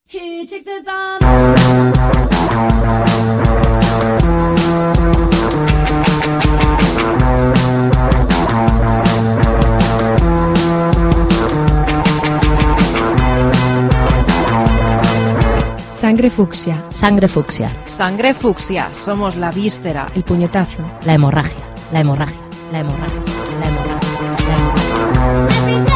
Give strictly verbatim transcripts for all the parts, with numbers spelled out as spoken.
Here, take the bomb. Sangre fucsia. Sangre fucsia. Sangre fucsia. Somos la víscera. El puñetazo. La hemorragia. La hemorragia. La hemorragia. La hemorragia. La hemorragia.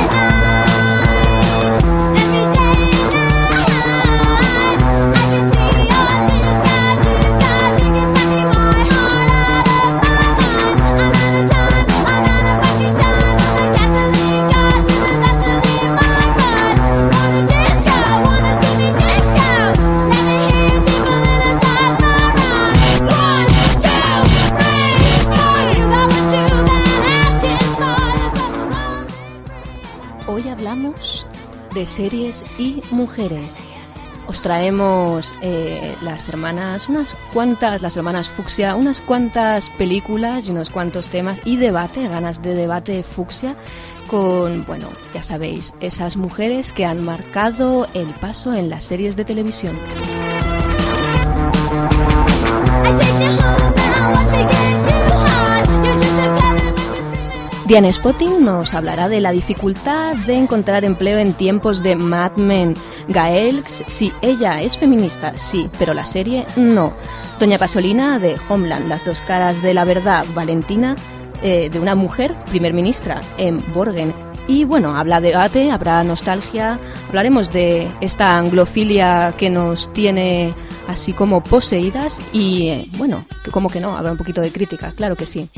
Hoy hablamos de series y mujeres. Os traemos eh, las hermanas, unas cuantas, las hermanas fucsia, unas cuantas películas y unos cuantos temas y debate, ganas de debate fucsia con, bueno, ya sabéis, esas mujeres que han marcado el paso en las series de televisión. Diane Spotting nos hablará de la dificultad de encontrar empleo en tiempos de Mad Men. Gael, sí, ella es feminista, sí, pero la serie no. Doña Pasolina de Homeland, las dos caras de la verdad. Valentina, eh, de una mujer primer ministra en Borgen. Y bueno, habla de debate, habrá nostalgia, hablaremos de esta anglofilia que nos tiene así como poseídas y, eh, bueno, que como que no, habrá un poquito de crítica, claro que sí.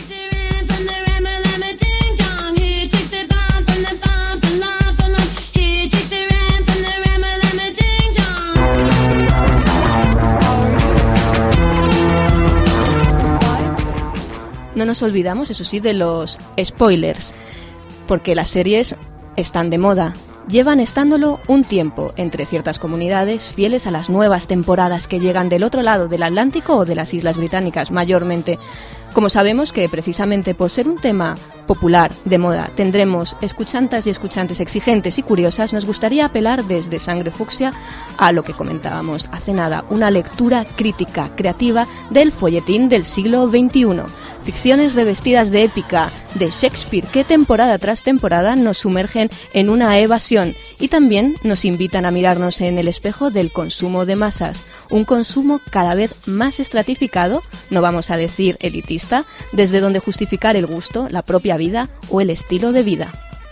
No nos olvidamos, eso sí, de los spoilers, porque las series están de moda. Llevan estándolo un tiempo entre ciertas comunidades fieles a las nuevas temporadas que llegan del otro lado del Atlántico o de las Islas Británicas, mayormente. Como sabemos que precisamente por ser un tema popular, de moda, tendremos escuchantas y escuchantes exigentes y curiosas, nos gustaría apelar desde Sangre Fucsia a lo que comentábamos hace nada, una lectura crítica, creativa del folletín del siglo veintiuno. Ficciones revestidas de épica de Shakespeare que temporada tras temporada nos sumergen en una evasión y también nos invitan a mirarnos en el espejo del consumo de masas, un consumo cada vez más estratificado, no vamos a decir elitista, desde donde justificar el gusto, la propia vida o el estilo de vida.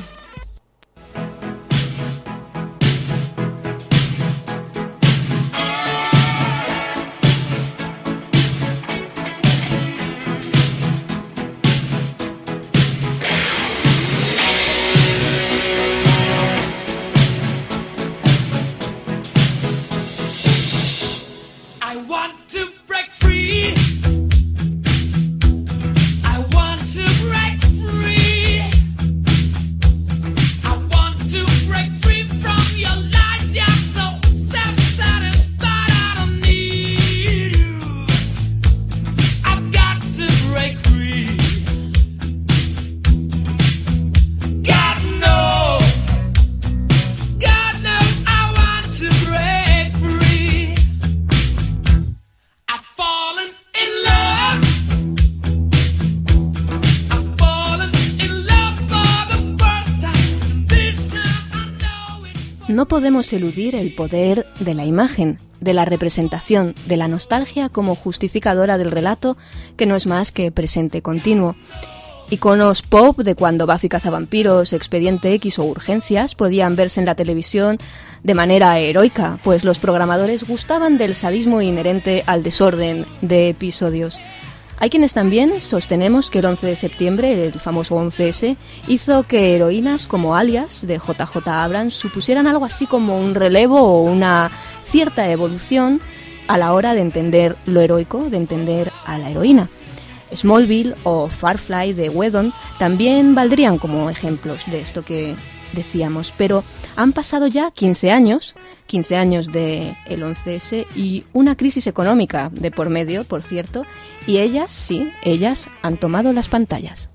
No podemos eludir el poder de la imagen, de la representación, de la nostalgia como justificadora del relato, que no es más que presente continuo. Iconos pop de cuando Buffy cazavampiros, Expediente X o Urgencias podían verse en la televisión de manera heroica, pues los programadores gustaban del sadismo inherente al desorden de episodios. Hay quienes también sostenemos que el once de septiembre, el famoso once ese, hizo que heroínas como Alias, de J J Abrams, supusieran algo así como un relevo o una cierta evolución a la hora de entender lo heroico, de entender a la heroína. Smallville o Firefly de Whedon también valdrían como ejemplos de esto que decíamos, pero han pasado ya quince años, quince años de el once ese y una crisis económica de por medio, por cierto, y ellas, sí, ellas han tomado las pantallas.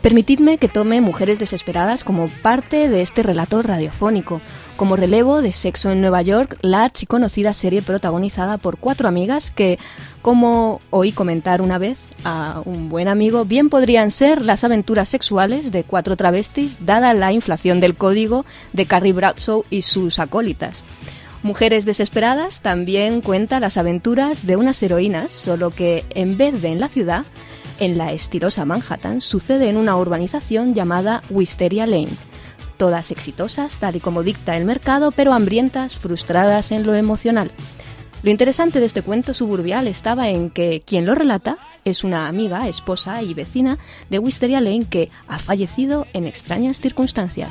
Permitidme que tome Mujeres desesperadas como parte de este relato radiofónico, como relevo de Sexo en Nueva York, la archiconocida serie protagonizada por cuatro amigas que, como oí comentar una vez a un buen amigo, bien podrían ser las aventuras sexuales de cuatro travestis, dada la inflación del código de Carrie Bradshaw y sus acólitas. Mujeres desesperadas también cuenta las aventuras de unas heroínas, solo que en vez de en la ciudad, en la estilosa Manhattan, sucede en una urbanización llamada Wisteria Lane. Todas exitosas, tal y como dicta el mercado, pero hambrientas, frustradas en lo emocional. Lo interesante de este cuento suburbial estaba en que quien lo relata es una amiga, esposa y vecina de Wisteria Lane que ha fallecido en extrañas circunstancias.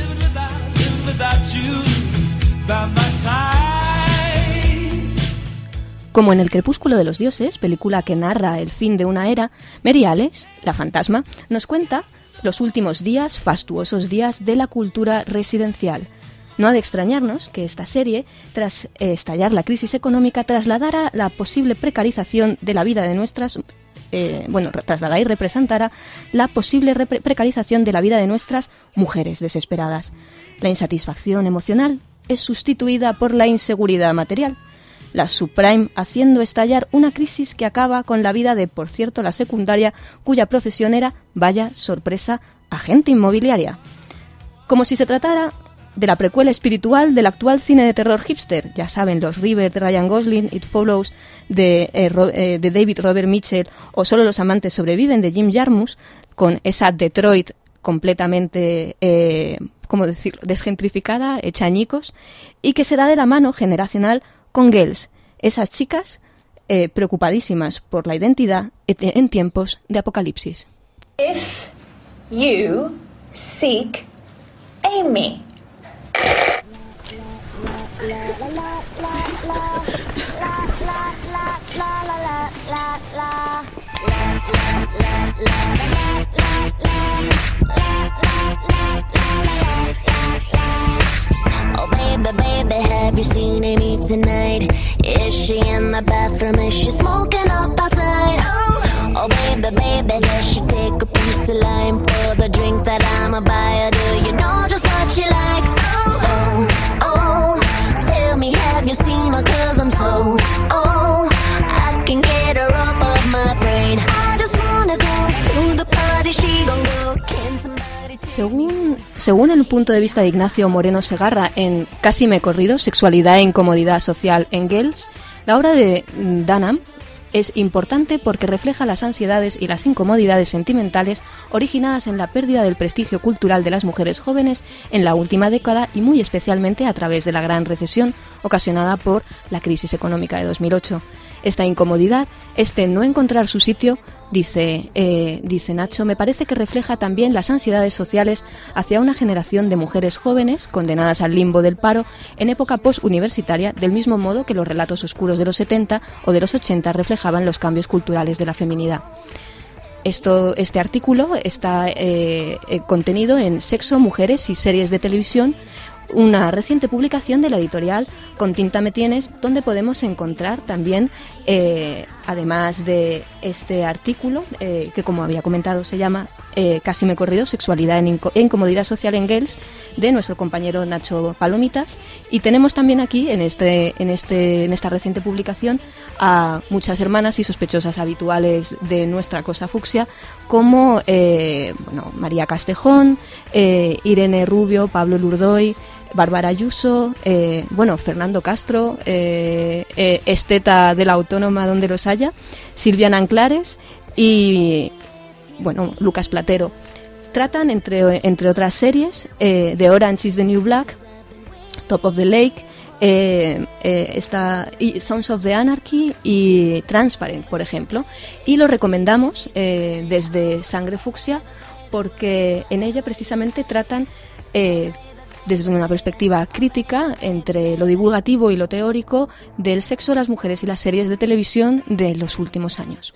Como en El crepúsculo de los dioses, película que narra el fin de una era, Mary Alice, la fantasma, nos cuenta los últimos días, fastuosos días de la cultura residencial. No ha de extrañarnos que esta serie, tras eh, estallar la crisis económica, trasladara la posible precarización de la vida de nuestras... Eh, bueno, trasladara y representara la posible repre- precarización de la vida de nuestras mujeres desesperadas. La insatisfacción emocional es sustituida por la inseguridad material. La subprime haciendo estallar una crisis que acaba con la vida de, por cierto, la secundaria, cuya profesión era, vaya sorpresa, agente inmobiliaria. Como si se tratara de la precuela espiritual del actual cine de terror hipster. Ya saben, los River de Ryan Gosling, It Follows de, eh, Ro- eh, de David Robert Mitchell o Solo los amantes sobreviven de Jim Jarmusch, con esa Detroit completamente, eh, ¿cómo decirlo?, desgentrificada, hecha añicos, y que se da de la mano generacional con Girls, esas chicas eh, preocupadísimas por la identidad en tiempos de apocalipsis. If you seek Amy. Oh baby, baby, have you seen Amy tonight? Is she in the bathroom? Is she smoking up outside? Oh, oh baby, baby, does she take a piece of lime for the drink that I'ma buy her? Do you know just what she likes? Oh, oh, oh, tell me, have you seen her? Cause I'm so, oh, I can get her off of my brain. I just wanna go to the party, she gon' go. Can somebody... Según, según el punto de vista de Ignacio Moreno Segarra en Casi me he corrido, sexualidad e incomodidad social en Girls, la obra de Dunham es importante porque refleja las ansiedades y las incomodidades sentimentales originadas en la pérdida del prestigio cultural de las mujeres jóvenes en la última década y muy especialmente a través de la gran recesión ocasionada por la crisis económica de dos mil ocho. Esta incomodidad, este no encontrar su sitio, dice, eh, dice Nacho, me parece que refleja también las ansiedades sociales hacia una generación de mujeres jóvenes condenadas al limbo del paro en época postuniversitaria, del mismo modo que los relatos oscuros de los setenta o de los ochenta reflejaban los cambios culturales de la feminidad. Esto, este artículo está eh, eh, contenido en Sexo, Mujeres y Series de Televisión, una reciente publicación de la editorial Con tinta me tienes, donde podemos encontrar también, eh, además de este artículo, eh, que como había comentado se llama eh, Casi me he corrido, sexualidad e inco- incomodidad social en Girls, de nuestro compañero Nacho Palomitas, y tenemos también aquí en este, en este, en esta reciente publicación a muchas hermanas y sospechosas habituales de nuestra cosa fucsia, como eh, bueno, María Castejón, eh, Irene Rubio, Pablo Lurdoy, Bárbara Ayuso, eh, bueno, Fernando Castro, eh, eh, Esteta de la Autónoma donde los haya, Silvia Nanclares y, bueno, Lucas Platero. Tratan, entre, entre otras series, eh, de Orange is the New Black, Top of the Lake, eh, eh, esta, y Sons of the Anarchy y Transparent, por ejemplo. Y lo recomendamos eh, desde Sangre Fucsia porque en ella precisamente tratan... Eh, desde una perspectiva crítica entre lo divulgativo y lo teórico del sexo, las mujeres y las series de televisión de los últimos años.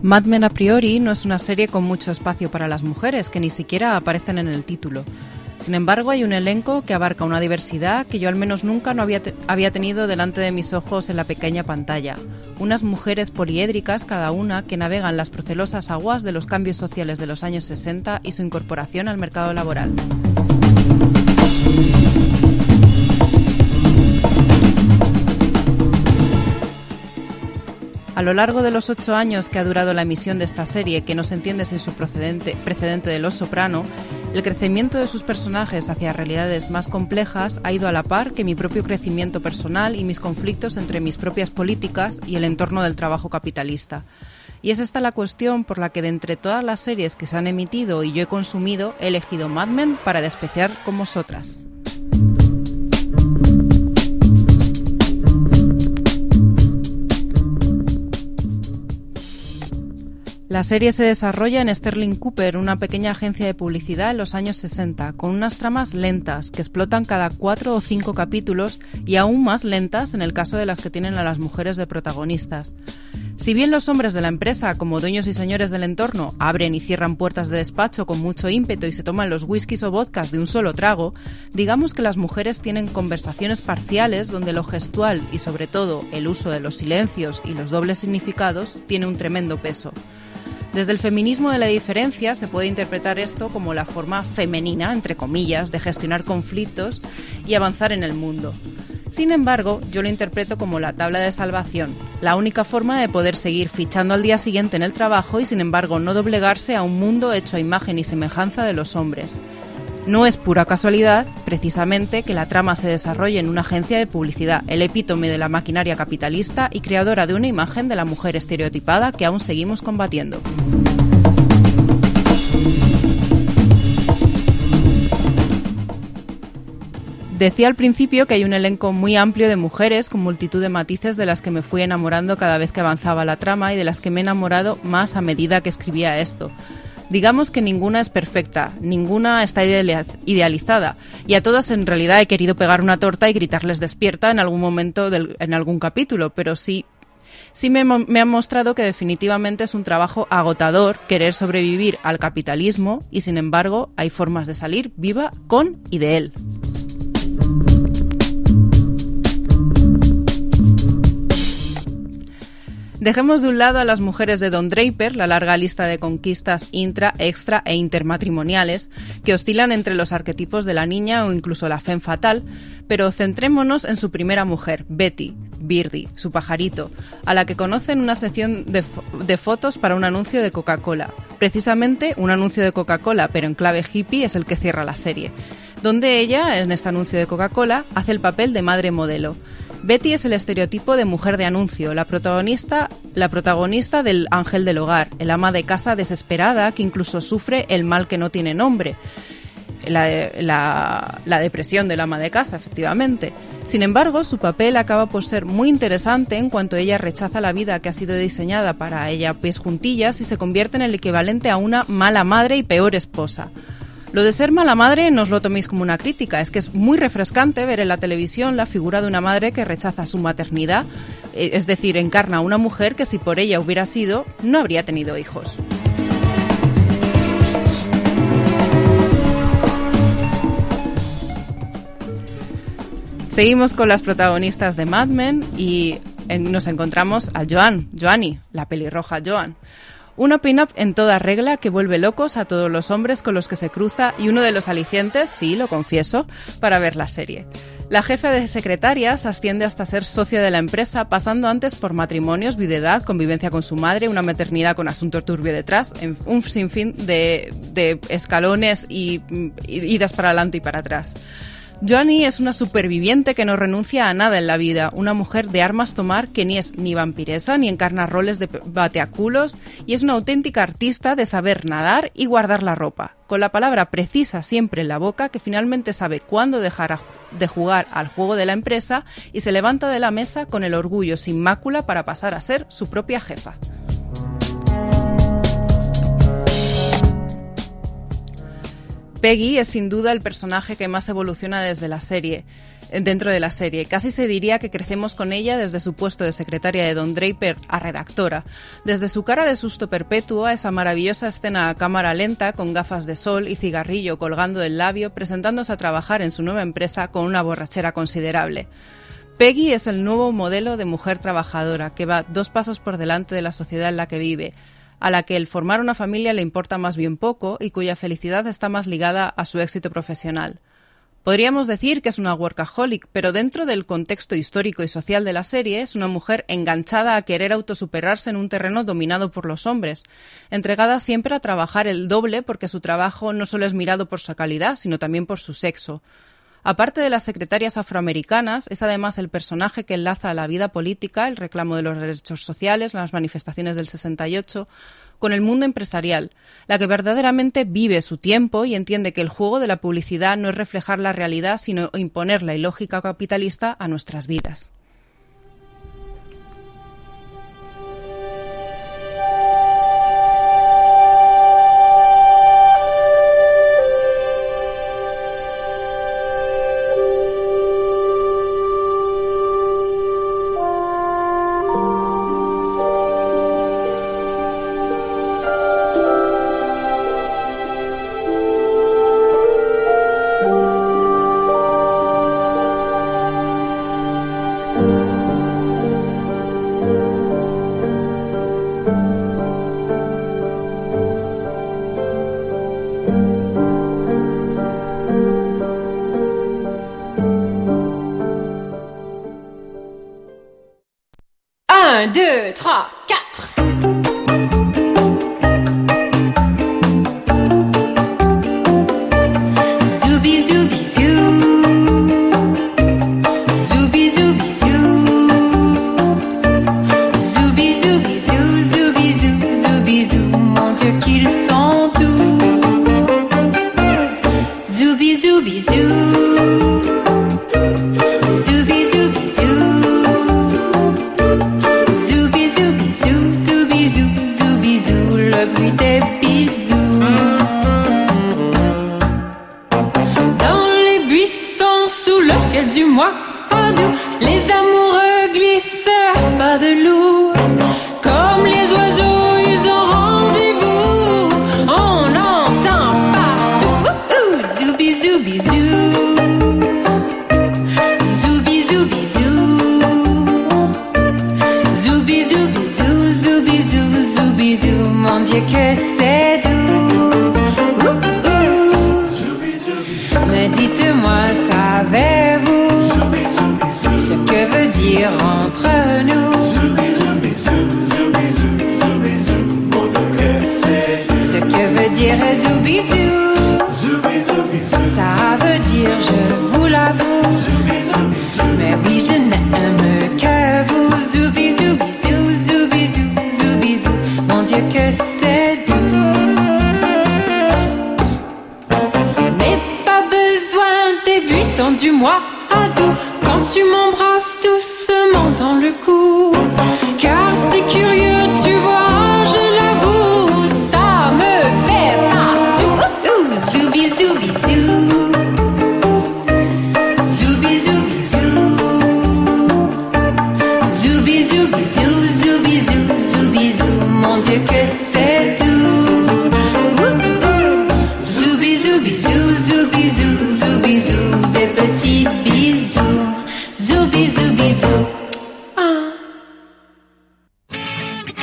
Mad Men a priori no es una serie con mucho espacio para las mujeres, que ni siquiera aparecen en el título. Sin embargo, hay un elenco que abarca una diversidad que yo al menos nunca no había, te- había tenido delante de mis ojos en la pequeña pantalla. Unas mujeres poliédricas cada una que navegan las procelosas aguas de los cambios sociales de los años sesenta y su incorporación al mercado laboral. A lo largo de los ocho años que ha durado la emisión de esta serie, que no se entiende sin su procedente, precedente de Los Soprano, el crecimiento de sus personajes hacia realidades más complejas ha ido a la par que mi propio crecimiento personal y mis conflictos entre mis propias políticas y el entorno del trabajo capitalista. Y es esta la cuestión por la que de entre todas las series que se han emitido y yo he consumido, he elegido Mad Men para despreciar con vosotras. La serie se desarrolla en Sterling Cooper, una pequeña agencia de publicidad en los años sesenta, con unas tramas lentas que explotan cada cuatro o cinco capítulos y aún más lentas en el caso de las que tienen a las mujeres de protagonistas. Si bien los hombres de la empresa, como dueños y señores del entorno, abren y cierran puertas de despacho con mucho ímpetu y se toman los whiskies o vodkas de un solo trago, digamos que las mujeres tienen conversaciones parciales donde lo gestual y sobre todo el uso de los silencios y los dobles significados tiene un tremendo peso. Desde el feminismo de la diferencia se puede interpretar esto como la forma femenina, entre comillas, de gestionar conflictos y avanzar en el mundo. Sin embargo, yo lo interpreto como la tabla de salvación, la única forma de poder seguir fichando al día siguiente en el trabajo y sin embargo no doblegarse a un mundo hecho a imagen y semejanza de los hombres. No es pura casualidad, precisamente, que la trama se desarrolle en una agencia de publicidad, el epítome de la maquinaria capitalista y creadora de una imagen de la mujer estereotipada que aún seguimos combatiendo. Decía al principio que hay un elenco muy amplio de mujeres con multitud de matices de las que me fui enamorando cada vez que avanzaba la trama y de las que me he enamorado más a medida que escribía esto. Digamos que ninguna es perfecta, ninguna está idealizada y a todas en realidad he querido pegar una torta y gritarles despierta en algún momento del, en algún capítulo, pero sí, sí me, me han mostrado que definitivamente es un trabajo agotador querer sobrevivir al capitalismo y sin embargo hay formas de salir viva con y de él. Dejemos de un lado a las mujeres de Don Draper, la larga lista de conquistas intra, extra e intermatrimoniales que oscilan entre los arquetipos de la niña o incluso la femme fatale, pero centrémonos en su primera mujer, Betty, Birdie, su pajarito, a la que conoce en una sección de, fo- de fotos para un anuncio de Coca-Cola. Precisamente un anuncio de Coca-Cola, pero en clave hippie, es el que cierra la serie, donde ella, en este anuncio de Coca-Cola, hace el papel de madre modelo. Betty es el estereotipo de mujer de anuncio, la protagonista, la protagonista del ángel del hogar, el ama de casa desesperada que incluso sufre el mal que no tiene nombre, la, la, la depresión del ama de casa, efectivamente. Sin embargo, su papel acaba por ser muy interesante en cuanto ella rechaza la vida que ha sido diseñada para ella a pies juntillas y se convierte en el equivalente a una mala madre y peor esposa. Lo de ser mala madre no os lo toméis como una crítica, es que es muy refrescante ver en la televisión la figura de una madre que rechaza su maternidad, es decir, encarna a una mujer que si por ella hubiera sido, no habría tenido hijos. Seguimos con las protagonistas de Mad Men y nos encontramos a Joan, Joanny, la pelirroja Joan. Una pin-up en toda regla que vuelve locos a todos los hombres con los que se cruza y uno de los alicientes, sí, lo confieso, para ver la serie. La jefa de secretarias asciende hasta ser socia de la empresa, pasando antes por matrimonios, viudedad, convivencia con su madre, una maternidad con asunto turbio detrás, en un sinfín de, de escalones y, y idas para adelante y para atrás. Joanny es una superviviente que no renuncia a nada en la vida, una mujer de armas tomar que ni es ni vampiresa ni encarna roles de bateaculos y es una auténtica artista de saber nadar y guardar la ropa, con la palabra precisa siempre en la boca que finalmente sabe cuándo dejar de jugar al juego de la empresa y se levanta de la mesa con el orgullo sin mácula para pasar a ser su propia jefa. Peggy es sin duda el personaje que más evoluciona desde la serie. dentro de la serie. Casi se diría que crecemos con ella desde su puesto de secretaria de Don Draper a redactora, desde su cara de susto perpetuo a esa maravillosa escena a cámara lenta con gafas de sol y cigarrillo colgando del labio, presentándose a trabajar en su nueva empresa con una borrachera considerable. Peggy es el nuevo modelo de mujer trabajadora que va dos pasos por delante de la sociedad en la que vive, a la que el formar una familia le importa más bien poco y cuya felicidad está más ligada a su éxito profesional. Podríamos decir que es una workaholic, pero dentro del contexto histórico y social de la serie es una mujer enganchada a querer autosuperarse en un terreno dominado por los hombres, entregada siempre a trabajar el doble porque su trabajo no solo es mirado por su calidad, sino también por su sexo. Aparte de las secretarias afroamericanas, es además el personaje que enlaza a la vida política, el reclamo de los derechos sociales, las manifestaciones del sesenta y ocho, con el mundo empresarial, la que verdaderamente vive su tiempo y entiende que el juego de la publicidad no es reflejar la realidad, sino imponer la ilógica capitalista a nuestras vidas. un, deux, trois, quatre. Zoubi, zoubi, zou. Zoubi, zoubi, zou. Zoubi, zoubi, zou, zoubi, zou, zoubi, zou. Mon Dieu, qu'ils sont doux. Zoubi, zoubi, zou. Zoubi, zoubi, zou. Zoubi, zoubi, zou, zoubi, zou, zoubi, zou, le bruit des bisous. Dans les buissons, sous le ciel du mois doux, les amoureux glissent pas de loup. Comme les oiseaux, ils ont rendez-vous. On entend partout. Ouh, ouh, zoubi, zoubi, zou. Zoubi, zoubi, zou. Zoubi, zoubi, zou, zoubi, zou, zoubi, zou. Mon Dieu que c'est doux. Ouh, ouh. Mais dites-moi, savez-vous ce que veut dire entre nous? Ce que veut dire zoubi, zou. Ça veut dire, je vous l'avoue, mais oui, je n'aime que vous. Zoubi, zoubi, zou, zoubi, zou, zoubi, zou. Mon Dieu que c'est doux. N'ai pas besoin des buissons du mois doux quand tu m'embrasses doucement dans le cou. Car c'est curieux, tu vois, je l'avoue, ça me fait partout. Ouh, ouh, zoubi, zoubi, zou. Zoubi, zoubi, zou. Zoubi, zoubi, zou, zoubi, zou, zoubi, zou. Mon Dieu que c'est doux. Ouh, ouh. Zoubi, zoubi, zou, zoubi, zou, zoubi, zou. Des petits bisous. Zoubi, zoubi, zou. Ah.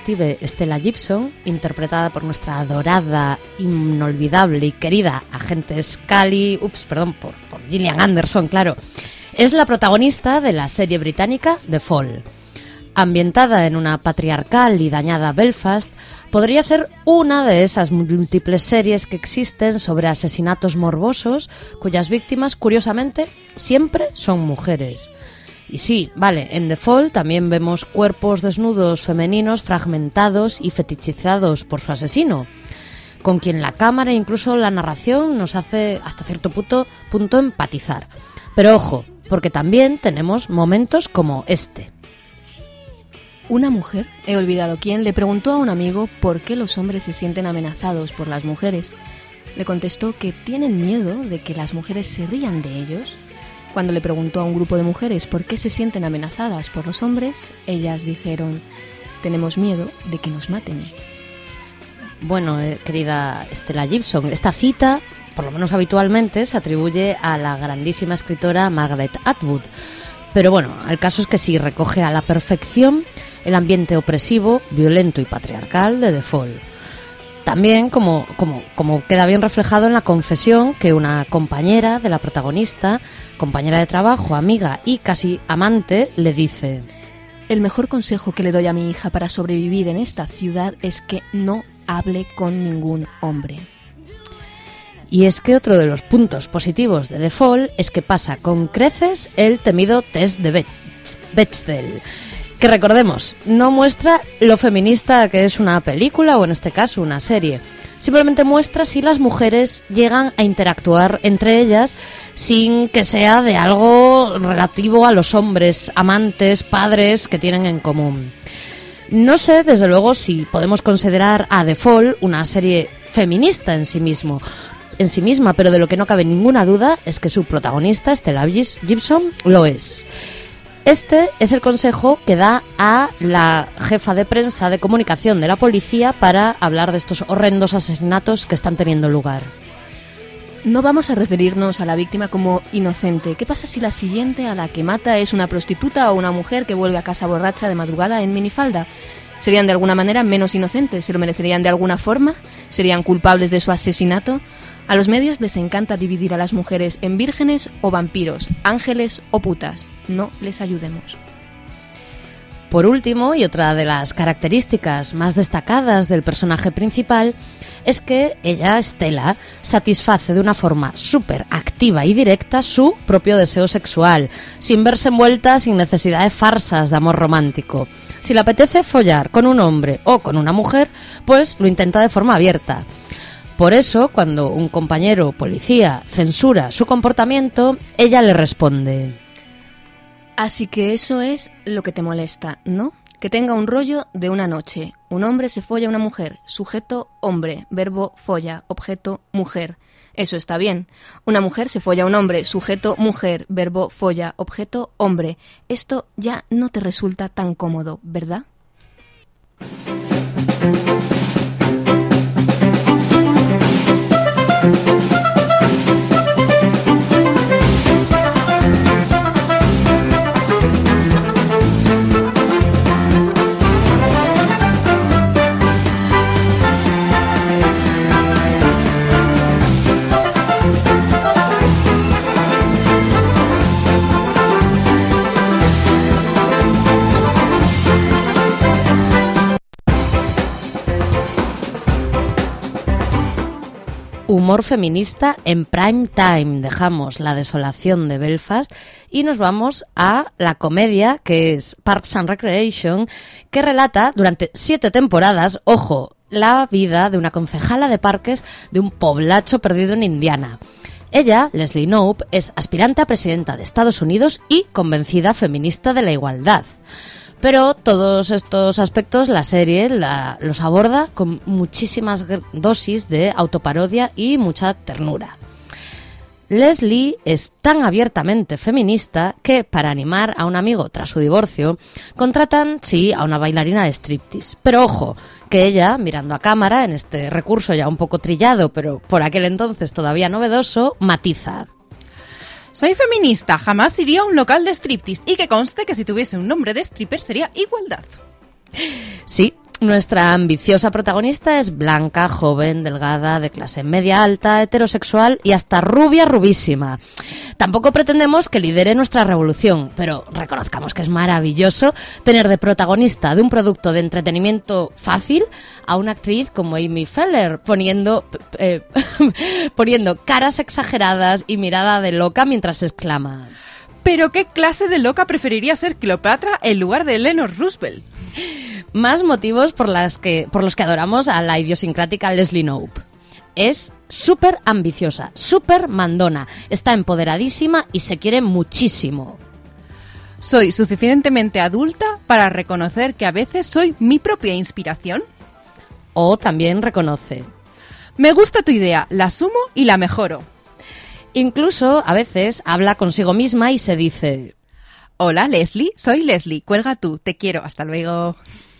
detective Stella Gibson, interpretada por nuestra adorada, inolvidable y querida agente Scully, ups, perdón, por, por Gillian Anderson, claro, es la protagonista de la serie británica The Fall. Ambientada en una patriarcal y dañada Belfast, podría ser una de esas múltiples series que existen sobre asesinatos morbosos cuyas víctimas, curiosamente, siempre son mujeres. Y sí, vale, en The Fall también vemos cuerpos desnudos femeninos fragmentados y fetichizados por su asesino, con quien la cámara e incluso la narración nos hace hasta cierto punto, punto empatizar. Pero ojo, porque también tenemos momentos como este. Una mujer, he olvidado quién, le preguntó a un amigo por qué los hombres se sienten amenazados por las mujeres. Le contestó que tienen miedo de que las mujeres se rían de ellos. Cuando le preguntó a un grupo de mujeres por qué se sienten amenazadas por los hombres, ellas dijeron: tenemos miedo de que nos maten. Bueno, eh, querida Stella Gibson, esta cita, por lo menos habitualmente, se atribuye a la grandísima escritora Margaret Atwood. Pero bueno, el caso es que sí recoge a la perfección el ambiente opresivo, violento y patriarcal de The Fall. También, como, como, como queda bien reflejado en la confesión que una compañera de la protagonista, compañera de trabajo, amiga y casi amante, le dice: el mejor consejo que le doy a mi hija para sobrevivir en esta ciudad es que no hable con ningún hombre. Y es que otro de los puntos positivos de The Fall es que pasa con creces el temido test de Bechdel, que recordemos, no muestra lo feminista que es una película o en este caso una serie. Simplemente muestra si las mujeres llegan a interactuar entre ellas sin que sea de algo relativo a los hombres, amantes, padres que tienen en común. No sé, desde luego, si podemos considerar a The Fall una serie feminista en sí mismo, en sí misma, pero de lo que no cabe ninguna duda es que su protagonista, Stella Gibson, lo es. Este es el consejo que da a la jefa de prensa de comunicación de la policía para hablar de estos horrendos asesinatos que están teniendo lugar. No vamos a referirnos a la víctima como inocente. ¿Qué pasa si la siguiente a la que mata es una prostituta o una mujer que vuelve a casa borracha de madrugada en minifalda? ¿Serían de alguna manera menos inocentes? ¿Se lo merecerían de alguna forma? ¿Serían culpables de su asesinato? A los medios les encanta dividir a las mujeres en vírgenes o vampiros, ángeles o putas. No les ayudemos. Por último, y otra de las características más destacadas del personaje principal, es que ella, Stella, satisface de una forma súper activa y directa su propio deseo sexual, sin verse envuelta sin necesidad de farsas de amor romántico. Si le apetece follar con un hombre o con una mujer, pues lo intenta de forma abierta. Por eso, cuando un compañero policía censura su comportamiento, ella le responde: así que eso es lo que te molesta, ¿no? Que tenga un rollo de una noche. Un hombre se folla a una mujer. Sujeto, hombre. Verbo, folla. Objeto, mujer. Eso está bien. Una mujer se folla a un hombre. Sujeto, mujer. Verbo, folla. Objeto, hombre. Esto ya no te resulta tan cómodo, ¿verdad? Humor feminista en prime time. Dejamos la desolación de Belfast y nos vamos a la comedia que es Parks and Recreation, que relata durante siete temporadas, ojo, la vida de una concejala de parques de un poblacho perdido en Indiana. Ella, Leslie Knope, es aspirante a presidenta de Estados Unidos y convencida feminista de la igualdad. Pero todos estos aspectos la serie la, los aborda con muchísimas dosis de autoparodia y mucha ternura. Leslie es tan abiertamente feminista que, para animar a un amigo tras su divorcio, contratan, sí, a una bailarina de striptease. Pero ojo, que ella, mirando a cámara, en este recurso ya un poco trillado, pero por aquel entonces todavía novedoso, matiza: soy feminista, jamás iría a un local de striptease y que conste que si tuviese un nombre de stripper sería igualdad. Sí, Nuestra ambiciosa protagonista es blanca, joven, delgada, de clase media alta, heterosexual y hasta rubia, rubísima. Tampoco pretendemos que lidere nuestra revolución, pero reconozcamos que es maravilloso tener de protagonista de un producto de entretenimiento fácil a una actriz como Amy Feller, poniendo, eh, poniendo caras exageradas y mirada de loca mientras exclama: ¿pero qué clase de loca preferiría ser Cleopatra en lugar de Eleanor Roosevelt? Más motivos por, las que, por los que adoramos a la idiosincrática Leslie Knope. Es súper ambiciosa, súper mandona, está empoderadísima y se quiere muchísimo. ¿Soy suficientemente adulta para reconocer que a veces soy mi propia inspiración? O también reconoce: me gusta tu idea, la asumo y la mejoro. Incluso a veces habla consigo misma y se dice: hola Leslie, soy Leslie, cuelga tú, te quiero, hasta luego.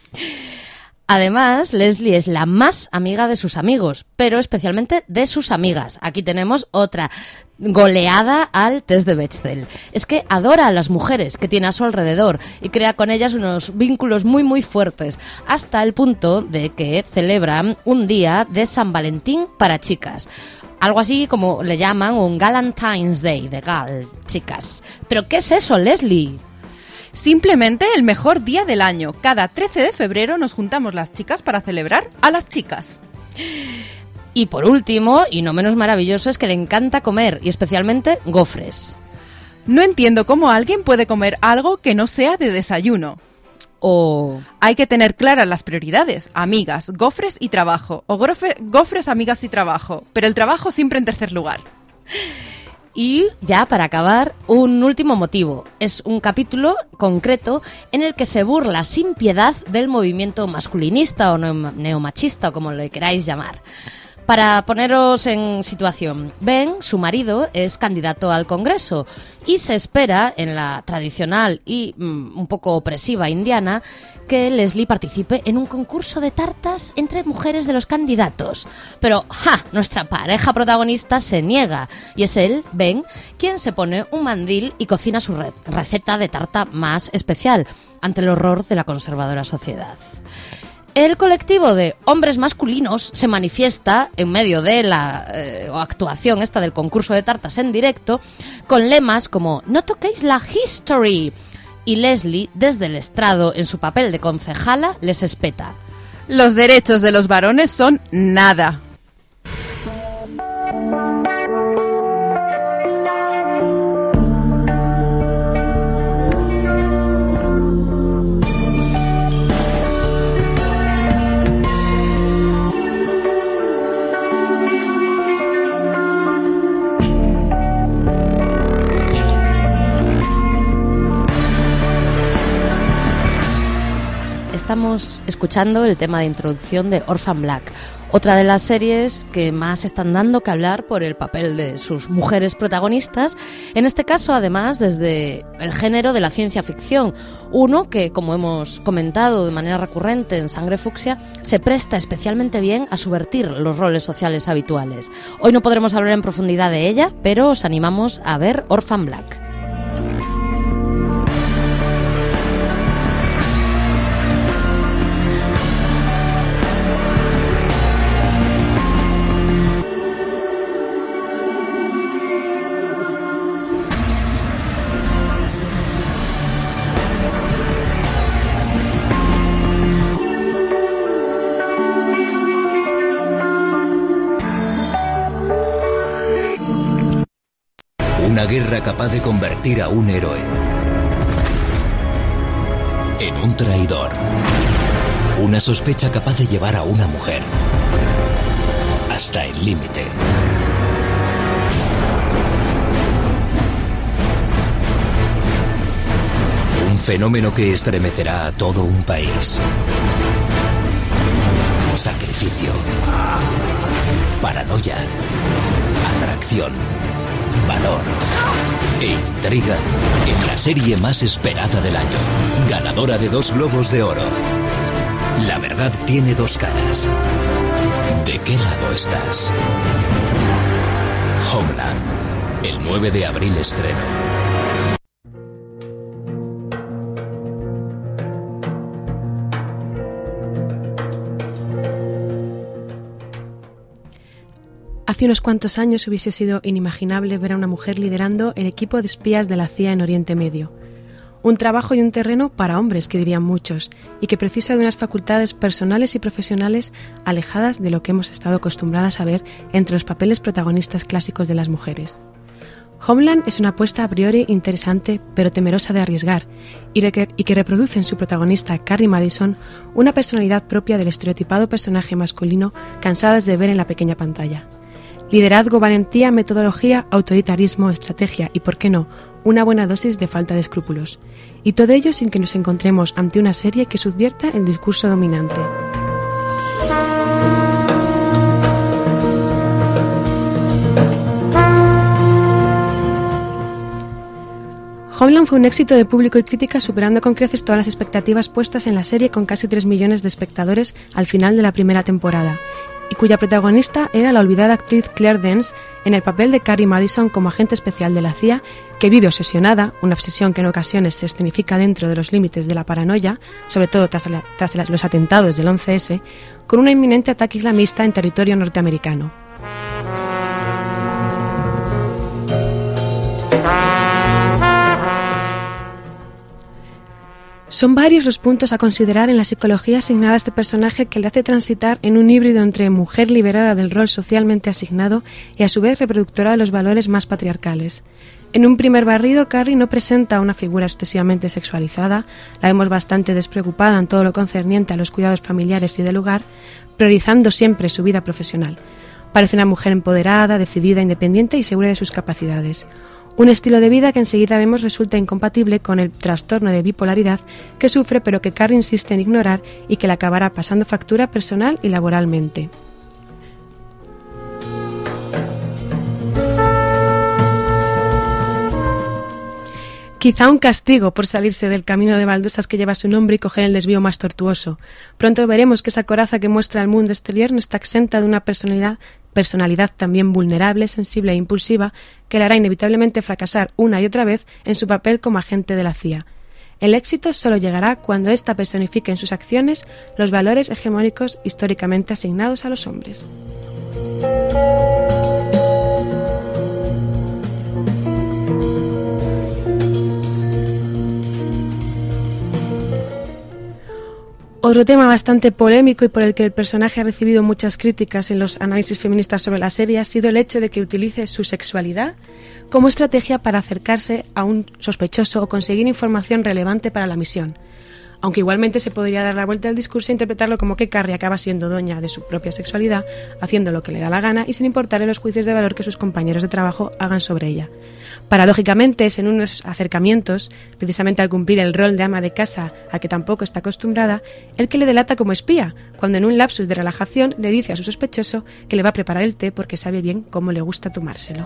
Además, Leslie es la más amiga de sus amigos, pero especialmente de sus amigas. Aquí tenemos otra goleada al test de Bechdel. Es que adora a las mujeres que tiene a su alrededor y crea con ellas unos vínculos muy muy fuertes, hasta el punto de que celebran un día de San Valentín para chicas. Algo así como le llaman un Galentine's Day de gal, chicas. ¿Pero qué es eso, Leslie? Simplemente el mejor día del año. Cada trece de febrero nos juntamos las chicas para celebrar a las chicas. Y por último, y no menos maravilloso, es que le encanta comer, y especialmente gofres. No entiendo cómo alguien puede comer algo que no sea de desayuno. O... hay que tener claras las prioridades. Amigas, gofres y trabajo. O grofe, gofres, amigas y trabajo. Pero el trabajo siempre en tercer lugar. Y ya para acabar, un último motivo. Es un capítulo concreto en el que se burla sin piedad del movimiento masculinista o neomachista, o como le queráis llamar. Para poneros en situación, Ben, su marido, es candidato al Congreso y se espera, en la tradicional y mm, un poco opresiva indiana, que Leslie participe en un concurso de tartas entre mujeres de los candidatos. Pero, ¡ja!, nuestra pareja protagonista se niega y es él, Ben, quien se pone un mandil y cocina su re- receta de tarta más especial ante el horror de la conservadora sociedad. El colectivo de hombres masculinos se manifiesta en medio de la eh, actuación esta del concurso de tartas en directo con lemas como "no toquéis la history", y Leslie, desde el estrado en su papel de concejala, les espeta: los derechos de los varones son nada. Estamos escuchando el tema de introducción de Orphan Black, otra de las series que más están dando que hablar por el papel de sus mujeres protagonistas, en este caso además desde el género de la ciencia ficción, uno que, como hemos comentado de manera recurrente en Sangre Fucsia, se presta especialmente bien a subvertir los roles sociales habituales. Hoy no podremos hablar en profundidad de ella, pero os animamos a ver Orphan Black. Una guerra capaz de convertir a un héroe en un traidor. Una sospecha capaz de llevar a una mujer hasta el límite. Un fenómeno que estremecerá a todo un país. Sacrificio. Paranoia. Atracción. Valor e intriga en la serie más esperada del año, ganadora de dos Globos de Oro. La verdad tiene dos caras. ¿De qué lado estás? Homeland, el nueve de abril estreno. Hace unos cuantos años hubiese sido inimaginable ver a una mujer liderando el equipo de espías de la C I A en Oriente Medio. Un trabajo y un terreno para hombres, que dirían muchos, y que precisa de unas facultades personales y profesionales alejadas de lo que hemos estado acostumbradas a ver entre los papeles protagonistas clásicos de las mujeres. Homeland es una apuesta a priori interesante, pero temerosa de arriesgar, y, re- y que reproduce en su protagonista, Carrie Madison, una personalidad propia del estereotipado personaje masculino cansadas de ver en la pequeña pantalla. Liderazgo, valentía, metodología, autoritarismo, estrategia y, por qué no, una buena dosis de falta de escrúpulos. Y todo ello sin que nos encontremos ante una serie que subvierta el discurso dominante. Homeland fue un éxito de público y crítica, superando con creces todas las expectativas puestas en la serie, con casi tres millones de espectadores al final de la primera temporada, y cuya protagonista era la olvidada actriz Claire Danes en el papel de Carrie Madison como agente especial de la C I A, que vive obsesionada, una obsesión que en ocasiones se escenifica dentro de los límites de la paranoia, sobre todo tras, la, tras los atentados del once ese, con un inminente ataque islamista en territorio norteamericano. Son varios los puntos a considerar en la psicología asignada a este personaje, que le hace transitar en un híbrido entre mujer liberada del rol socialmente asignado y a su vez reproductora de los valores más patriarcales. En un primer barrido, Carrie no presenta una figura excesivamente sexualizada, la vemos bastante despreocupada en todo lo concerniente a los cuidados familiares y del hogar, priorizando siempre su vida profesional. Parece una mujer empoderada, decidida, independiente y segura de sus capacidades. Un estilo de vida que enseguida vemos resulta incompatible con el trastorno de bipolaridad que sufre, pero que Carrie insiste en ignorar y que le acabará pasando factura personal y laboralmente. Quizá un castigo por salirse del camino de baldosas que lleva su nombre y coger el desvío más tortuoso. Pronto veremos que esa coraza que muestra al mundo exterior no está exenta de una personalidad personalidad también vulnerable, sensible e impulsiva, que le hará inevitablemente fracasar una y otra vez en su papel como agente de la C I A. El éxito solo llegará cuando ésta personifique en sus acciones los valores hegemónicos históricamente asignados a los hombres. Otro tema bastante polémico y por el que el personaje ha recibido muchas críticas en los análisis feministas sobre la serie ha sido el hecho de que utilice su sexualidad como estrategia para acercarse a un sospechoso o conseguir información relevante para la misión. Aunque igualmente se podría dar la vuelta al discurso e interpretarlo como que Carrie acaba siendo dueña de su propia sexualidad, haciendo lo que le da la gana y sin importarle los juicios de valor que sus compañeros de trabajo hagan sobre ella. Paradójicamente, es en unos acercamientos, precisamente al cumplir el rol de ama de casa al que tampoco está acostumbrada, el que le delata como espía, cuando en un lapsus de relajación le dice a su sospechoso que le va a preparar el té porque sabe bien cómo le gusta tomárselo.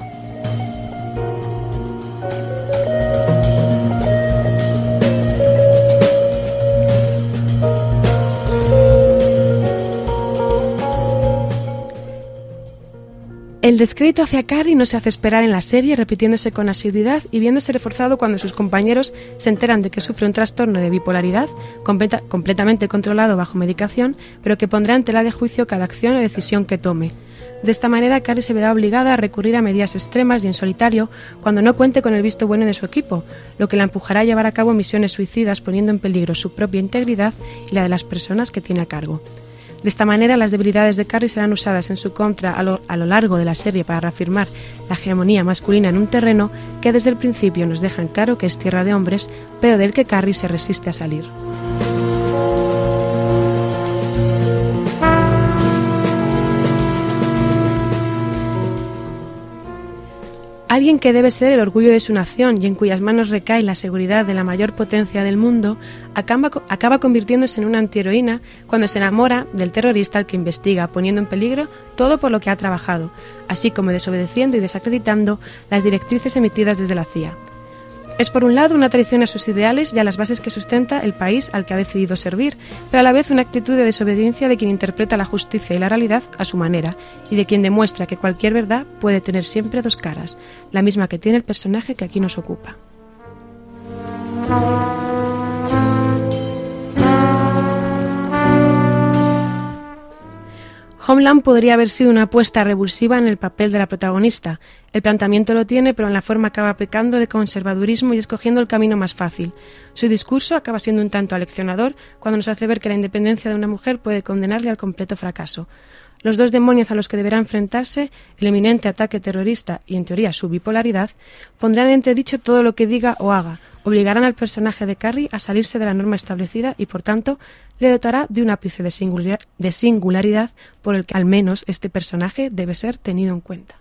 El descrédito hacia Carrie no se hace esperar en la serie, repitiéndose con asiduidad y viéndose reforzado cuando sus compañeros se enteran de que sufre un trastorno de bipolaridad completa, completamente controlado bajo medicación, pero que pondrá en tela de juicio cada acción o decisión que tome. De esta manera, Carrie se verá obligada a recurrir a medidas extremas y en solitario cuando no cuente con el visto bueno de su equipo, lo que la empujará a llevar a cabo misiones suicidas, poniendo en peligro su propia integridad y la de las personas que tiene a cargo. De esta manera, las debilidades de Carrie serán usadas en su contra a lo, a lo largo de la serie para reafirmar la hegemonía masculina en un terreno que desde el principio nos deja en claro que es tierra de hombres, pero del que Carrie se resiste a salir. Alguien que debe ser el orgullo de su nación y en cuyas manos recae la seguridad de la mayor potencia del mundo, acaba, acaba convirtiéndose en una antiheroína cuando se enamora del terrorista al que investiga, poniendo en peligro todo por lo que ha trabajado, así como desobedeciendo y desacreditando las directrices emitidas desde la C I A. Es por un lado una traición a sus ideales y a las bases que sustenta el país al que ha decidido servir, pero a la vez una actitud de desobediencia de quien interpreta la justicia y la realidad a su manera, y de quien demuestra que cualquier verdad puede tener siempre dos caras, la misma que tiene el personaje que aquí nos ocupa. Homeland podría haber sido una apuesta revulsiva en el papel de la protagonista. El planteamiento lo tiene, pero en la forma acaba pecando de conservadurismo y escogiendo el camino más fácil. Su discurso acaba siendo un tanto aleccionador cuando nos hace ver que la independencia de una mujer puede condenarle al completo fracaso. Los dos demonios a los que deberá enfrentarse, el eminente ataque terrorista y, en teoría, su bipolaridad, pondrán en entredicho todo lo que diga o haga, obligarán al personaje de Carrie a salirse de la norma establecida y, por tanto, le dotará de un ápice de singularidad, de singularidad por el que, al menos, este personaje debe ser tenido en cuenta.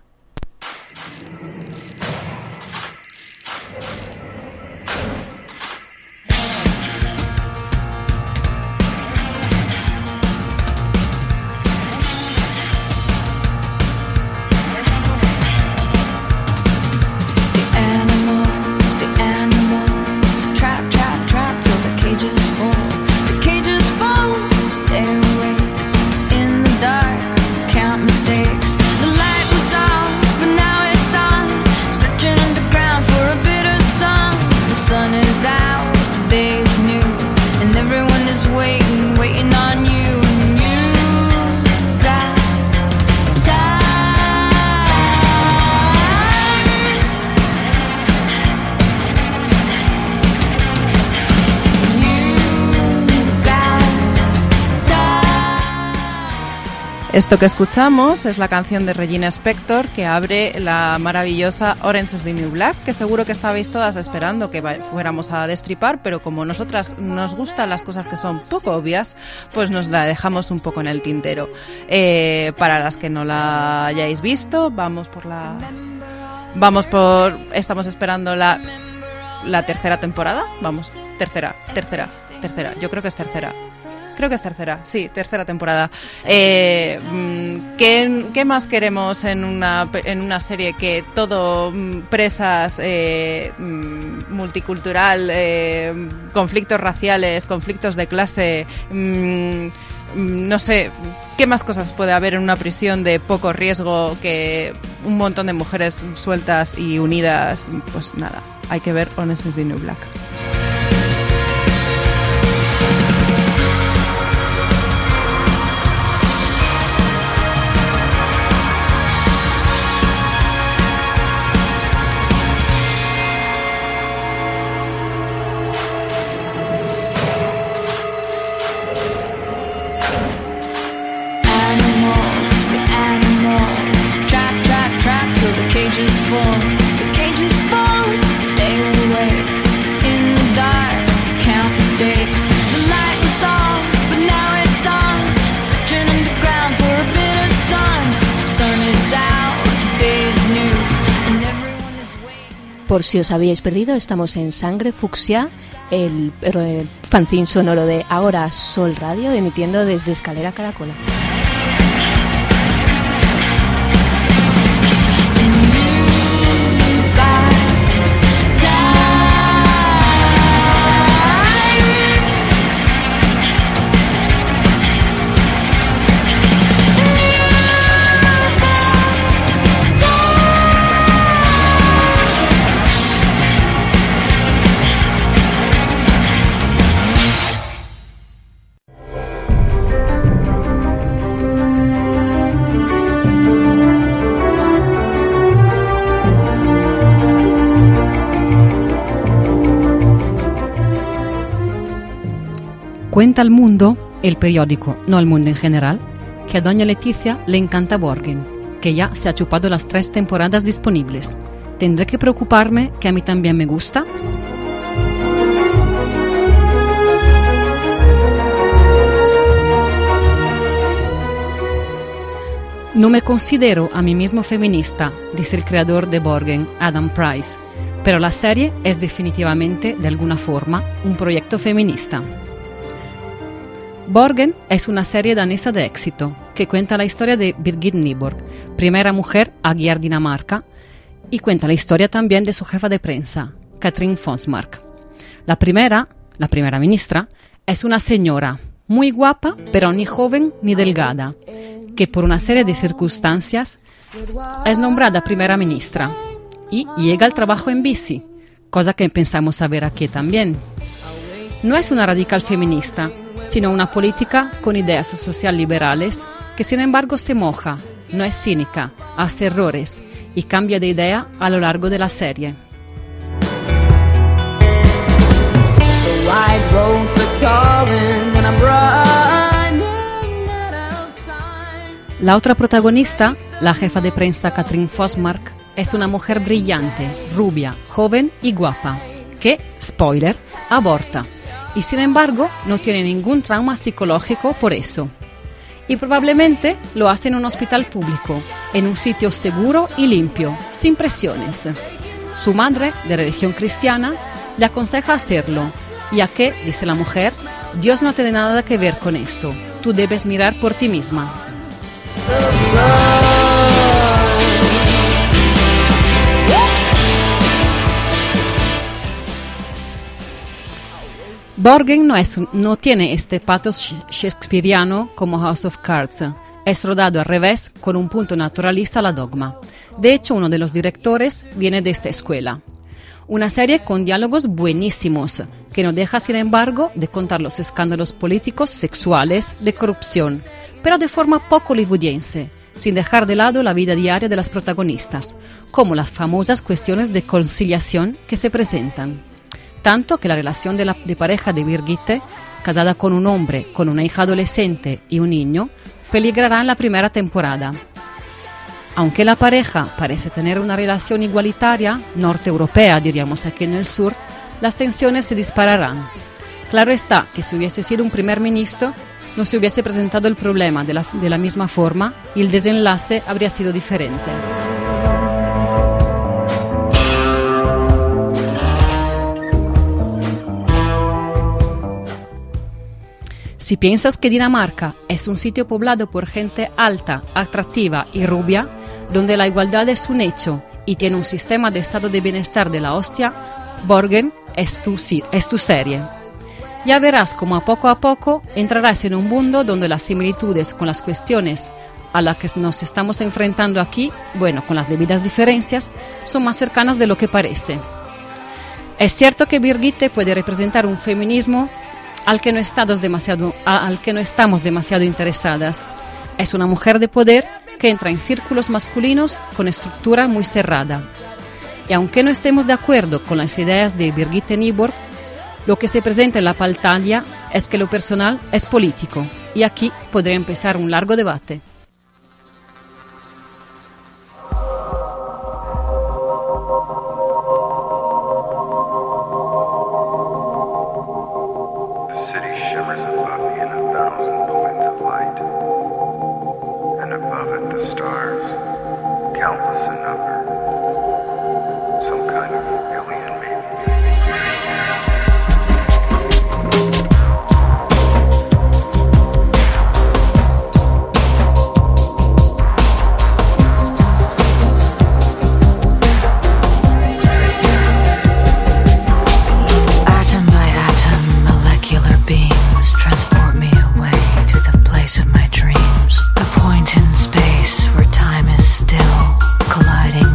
Esto que escuchamos es la canción de Regina Spektor que abre la maravillosa Orange is the New Black, que seguro que estabais todas esperando que fuéramos a destripar, pero como nosotras nos gustan las cosas que son poco obvias, pues nos la dejamos un poco en el tintero. Eh, para las que no la hayáis visto, vamos por la... Vamos por... Estamos esperando la, la tercera temporada. Vamos, tercera, tercera, tercera. Yo creo que es tercera. Creo que es tercera, sí, tercera temporada. Eh, ¿qué, ¿Qué más queremos en una, en una serie que todo presas, eh, multicultural, eh, conflictos raciales, conflictos de clase, mmm, no sé, ¿qué más cosas puede haber en una prisión de poco riesgo que un montón de mujeres sueltas y unidas? Pues nada, hay que ver Orange is the New Black. Por si os habíais perdido, estamos en Sangre Fucsia, el, el fanzine sonoro de Ahora Sol Radio, emitiendo desde Escalera Caracola. Cuenta al mundo, el periódico, no al mundo en general, que a doña Leticia le encanta Borgen, que ya se ha chupado las tres temporadas disponibles. ¿Tendré que preocuparme que a mí también me gusta? No me considero a mí mismo feminista, dice el creador de Borgen, Adam Price, pero la serie es definitivamente, de alguna forma, un proyecto feminista. Borgen es una serie danesa de éxito que cuenta la historia de Birgit Nyborg, primera mujer a guiar Dinamarca, y cuenta la historia también de su jefa de prensa, Katrin Fonsmark. La primera, la primera ministra, es una señora muy guapa, pero ni joven ni delgada, que por una serie de circunstancias es nombrada primera ministra y llega al trabajo en bici, cosa que pensamos saber aquí también. No es una radical feminista, sino una política con ideas social liberales que sin embargo se moja, no es cínica, hace errores y cambia de idea a lo largo de la serie. La otra protagonista, la jefa de prensa Katrin Fosmark, es una mujer brillante, rubia, joven y guapa, que, spoiler, aborta, y sin embargo no tiene ningún trauma psicológico por eso. Y probablemente lo hace en un hospital público, en un sitio seguro y limpio, sin presiones. Su madre, de religión cristiana, le aconseja hacerlo, ya que, dice la mujer, Dios no tiene nada que ver con esto, tú debes mirar por ti misma. Borgen no, es, no tiene este pathos shakespeariano como House of Cards. Es rodado al revés, con un punto naturalista a la Dogma. De hecho, uno de los directores viene de esta escuela. Una serie con diálogos buenísimos, que no deja, sin embargo, de contar los escándalos políticos, sexuales, de corrupción, pero de forma poco hollywoodiense, sin dejar de lado la vida diaria de las protagonistas, como las famosas cuestiones de conciliación que se presentan. Tanto que la relación de, la, de pareja de Birgitte, casada con un hombre, con una hija adolescente y un niño, peligrará en la primera temporada. Aunque la pareja parece tener una relación igualitaria, norte-europea diríamos aquí en el sur, las tensiones se dispararán. Claro está que si hubiese sido un primer ministro, no se hubiese presentado el problema de la, de la misma forma y el desenlace habría sido diferente. Si piensas que Dinamarca es un sitio poblado por gente alta, atractiva y rubia, donde la igualdad es un hecho y tiene un sistema de estado de bienestar de la hostia, Borgen es tu, es tu serie. Ya verás cómo a poco a poco entrarás en un mundo donde las similitudes con las cuestiones a las que nos estamos enfrentando aquí, bueno, con las debidas diferencias, son más cercanas de lo que parece. Es cierto que Birgitte puede representar un feminismo al que no estamos demasiado, al que no estamos demasiado interesadas. Es una mujer de poder que entra en círculos masculinos con estructura muy cerrada. Y aunque no estemos de acuerdo con las ideas de Birgitte Nyborg, lo que se presenta en la pantalla es que lo personal es político, y aquí podría empezar un largo debate. Colliding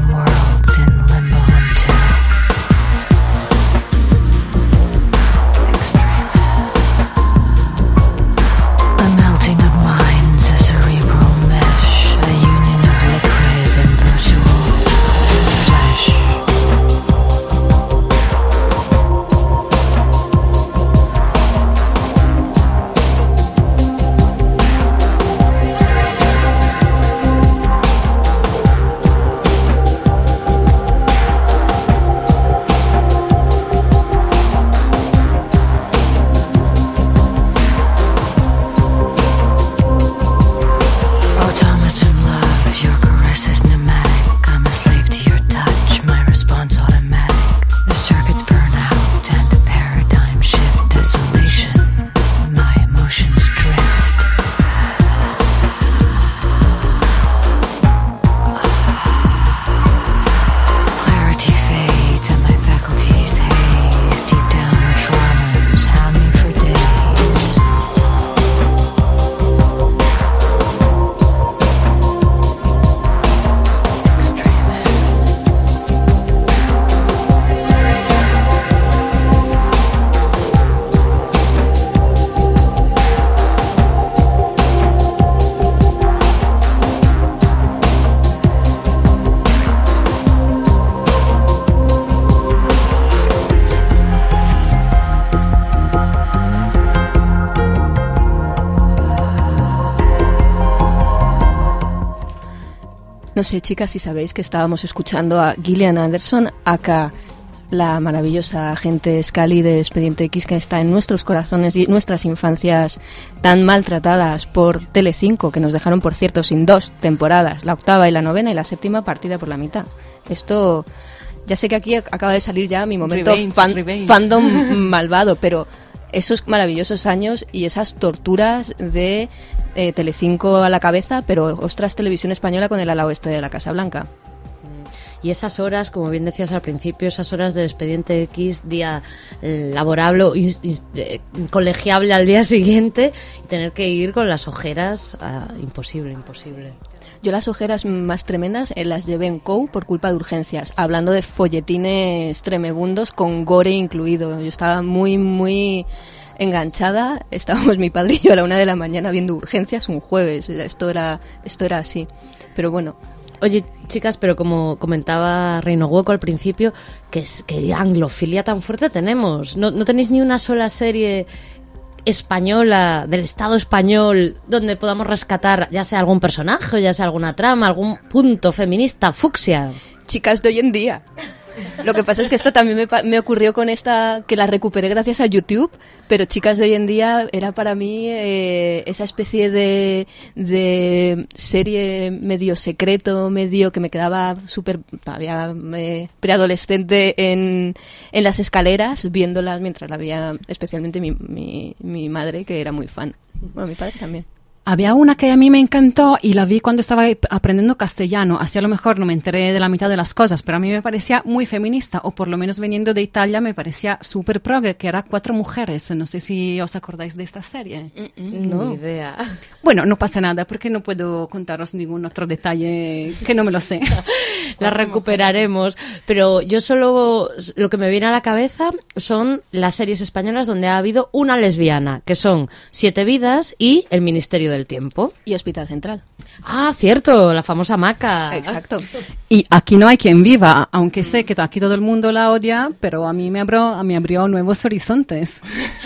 No sé, chicas, si sabéis que estábamos escuchando a Gillian Anderson, acá la maravillosa agente Scully de Expediente X, que está en nuestros corazones y nuestras infancias tan maltratadas por Telecinco, que nos dejaron, por cierto, sin dos temporadas, la octava y la novena, y la séptima partida por la mitad. Esto, ya sé que aquí acaba de salir ya mi momento Revenge, fan, revenge. fandom malvado, pero esos maravillosos años y esas torturas de eh, Telecinco a la cabeza, pero ostras, Televisión Española con el ala oeste de la Casa Blanca. Y esas horas, como bien decías al principio, esas horas de Expediente X, día eh, laborable, ins- ins- eh, colegiable al día siguiente, y tener que ir con las ojeras, ah, imposible, imposible. Yo las ojeras más tremendas eh, las llevé en C O U por culpa de urgencias, hablando de folletines tremebundos con gore incluido. Yo estaba muy, muy enganchada. Estábamos mi padre y yo a la una de la mañana viendo urgencias un jueves. Esto era, esto era así. Pero bueno. Oye, chicas, pero como comentaba Reino Hueco al principio, que, es, que anglofilia tan fuerte tenemos. ¿No, no tenéis ni una sola serie española, del Estado español, donde podamos rescatar ya sea algún personaje, ya sea alguna trama, algún punto feminista, fucsia? Chicas de hoy en día. Lo que pasa es que esta también me, pa- me ocurrió con esta, que la recuperé gracias a YouTube, pero Chicas de hoy en día era para mí eh, esa especie de, de serie medio secreto, medio que me quedaba súper, todavía eh, preadolescente en, en las escaleras, viéndolas mientras la veía especialmente mi, mi, mi madre, que era muy fan. Bueno, mi padre también. Había una que a mí me encantó y la vi cuando estaba aprendiendo castellano. Así a lo mejor no me enteré de la mitad de las cosas, pero a mí me parecía muy feminista, o por lo menos viniendo de Italia me parecía súper progre, que era Cuatro mujeres. No sé si os acordáis de esta serie. No. Ni idea. Bueno, no pasa nada, porque no puedo contaros ningún otro detalle que no me lo sé. La recuperaremos, pero yo solo, lo que me viene a la cabeza son las series españolas donde ha habido una lesbiana, que son Siete vidas y El Ministerio del Tiempo. Y Hospital Central. Ah, cierto, la famosa Maca. Exacto. Y Aquí no hay quien viva, aunque sé que aquí todo el mundo la odia, pero a mí me abrió, me abrió nuevos horizontes.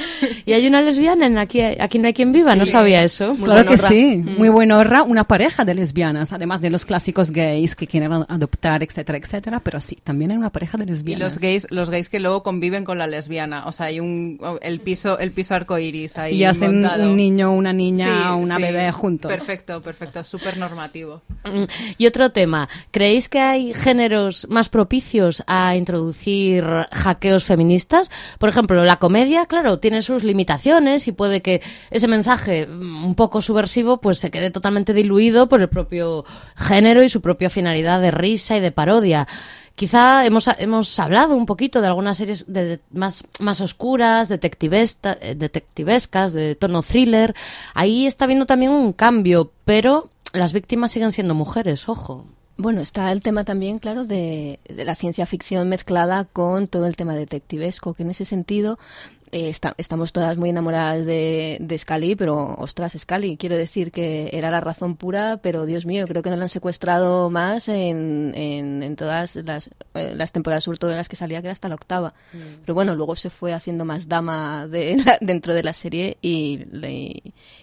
¿Y hay una lesbiana en Aquí, aquí no hay quien viva? Sí. No sabía eso. Muy claro que sí, mm. muy buenorra, una pareja de lesbianas, además de los clásicos gays que quieren adoptar, etcétera, etcétera, pero sí, también hay una pareja de lesbianas. Y los gays, los gays que luego conviven con la lesbiana, o sea, hay un el piso, el piso arcoiris ahí y hacen montado. Un niño, una niña, sí, una sí. bebé juntos. Perfecto, perfecto, súper normativo. Y otro tema, ¿creéis que hay géneros más propicios a introducir hackeos feministas? Por ejemplo, la comedia, claro, tiene sus limitaciones y puede que ese mensaje un poco subversivo pues se quede totalmente diluido por el propio género y su propia finalidad de risa y de parodia. Quizá hemos, hemos hablado un poquito de algunas series de, de, más, más oscuras, detectivesta, detectivescas, de tono thriller. Ahí está habiendo también un cambio, pero las víctimas siguen siendo mujeres, ojo. Bueno, está el tema también, claro, de, de la ciencia ficción mezclada con todo el tema detectivesco, que en ese sentido eh, está, estamos todas muy enamoradas de, de Scully, pero, ostras, Scully, quiero decir que era la razón pura, pero, Dios mío, creo que no la han secuestrado más en, en, en todas las, eh, las temporadas, sobre todo en las que salía, que era hasta la octava. Mm. Pero bueno, luego se fue haciendo más dama de la, dentro de la serie y... Le,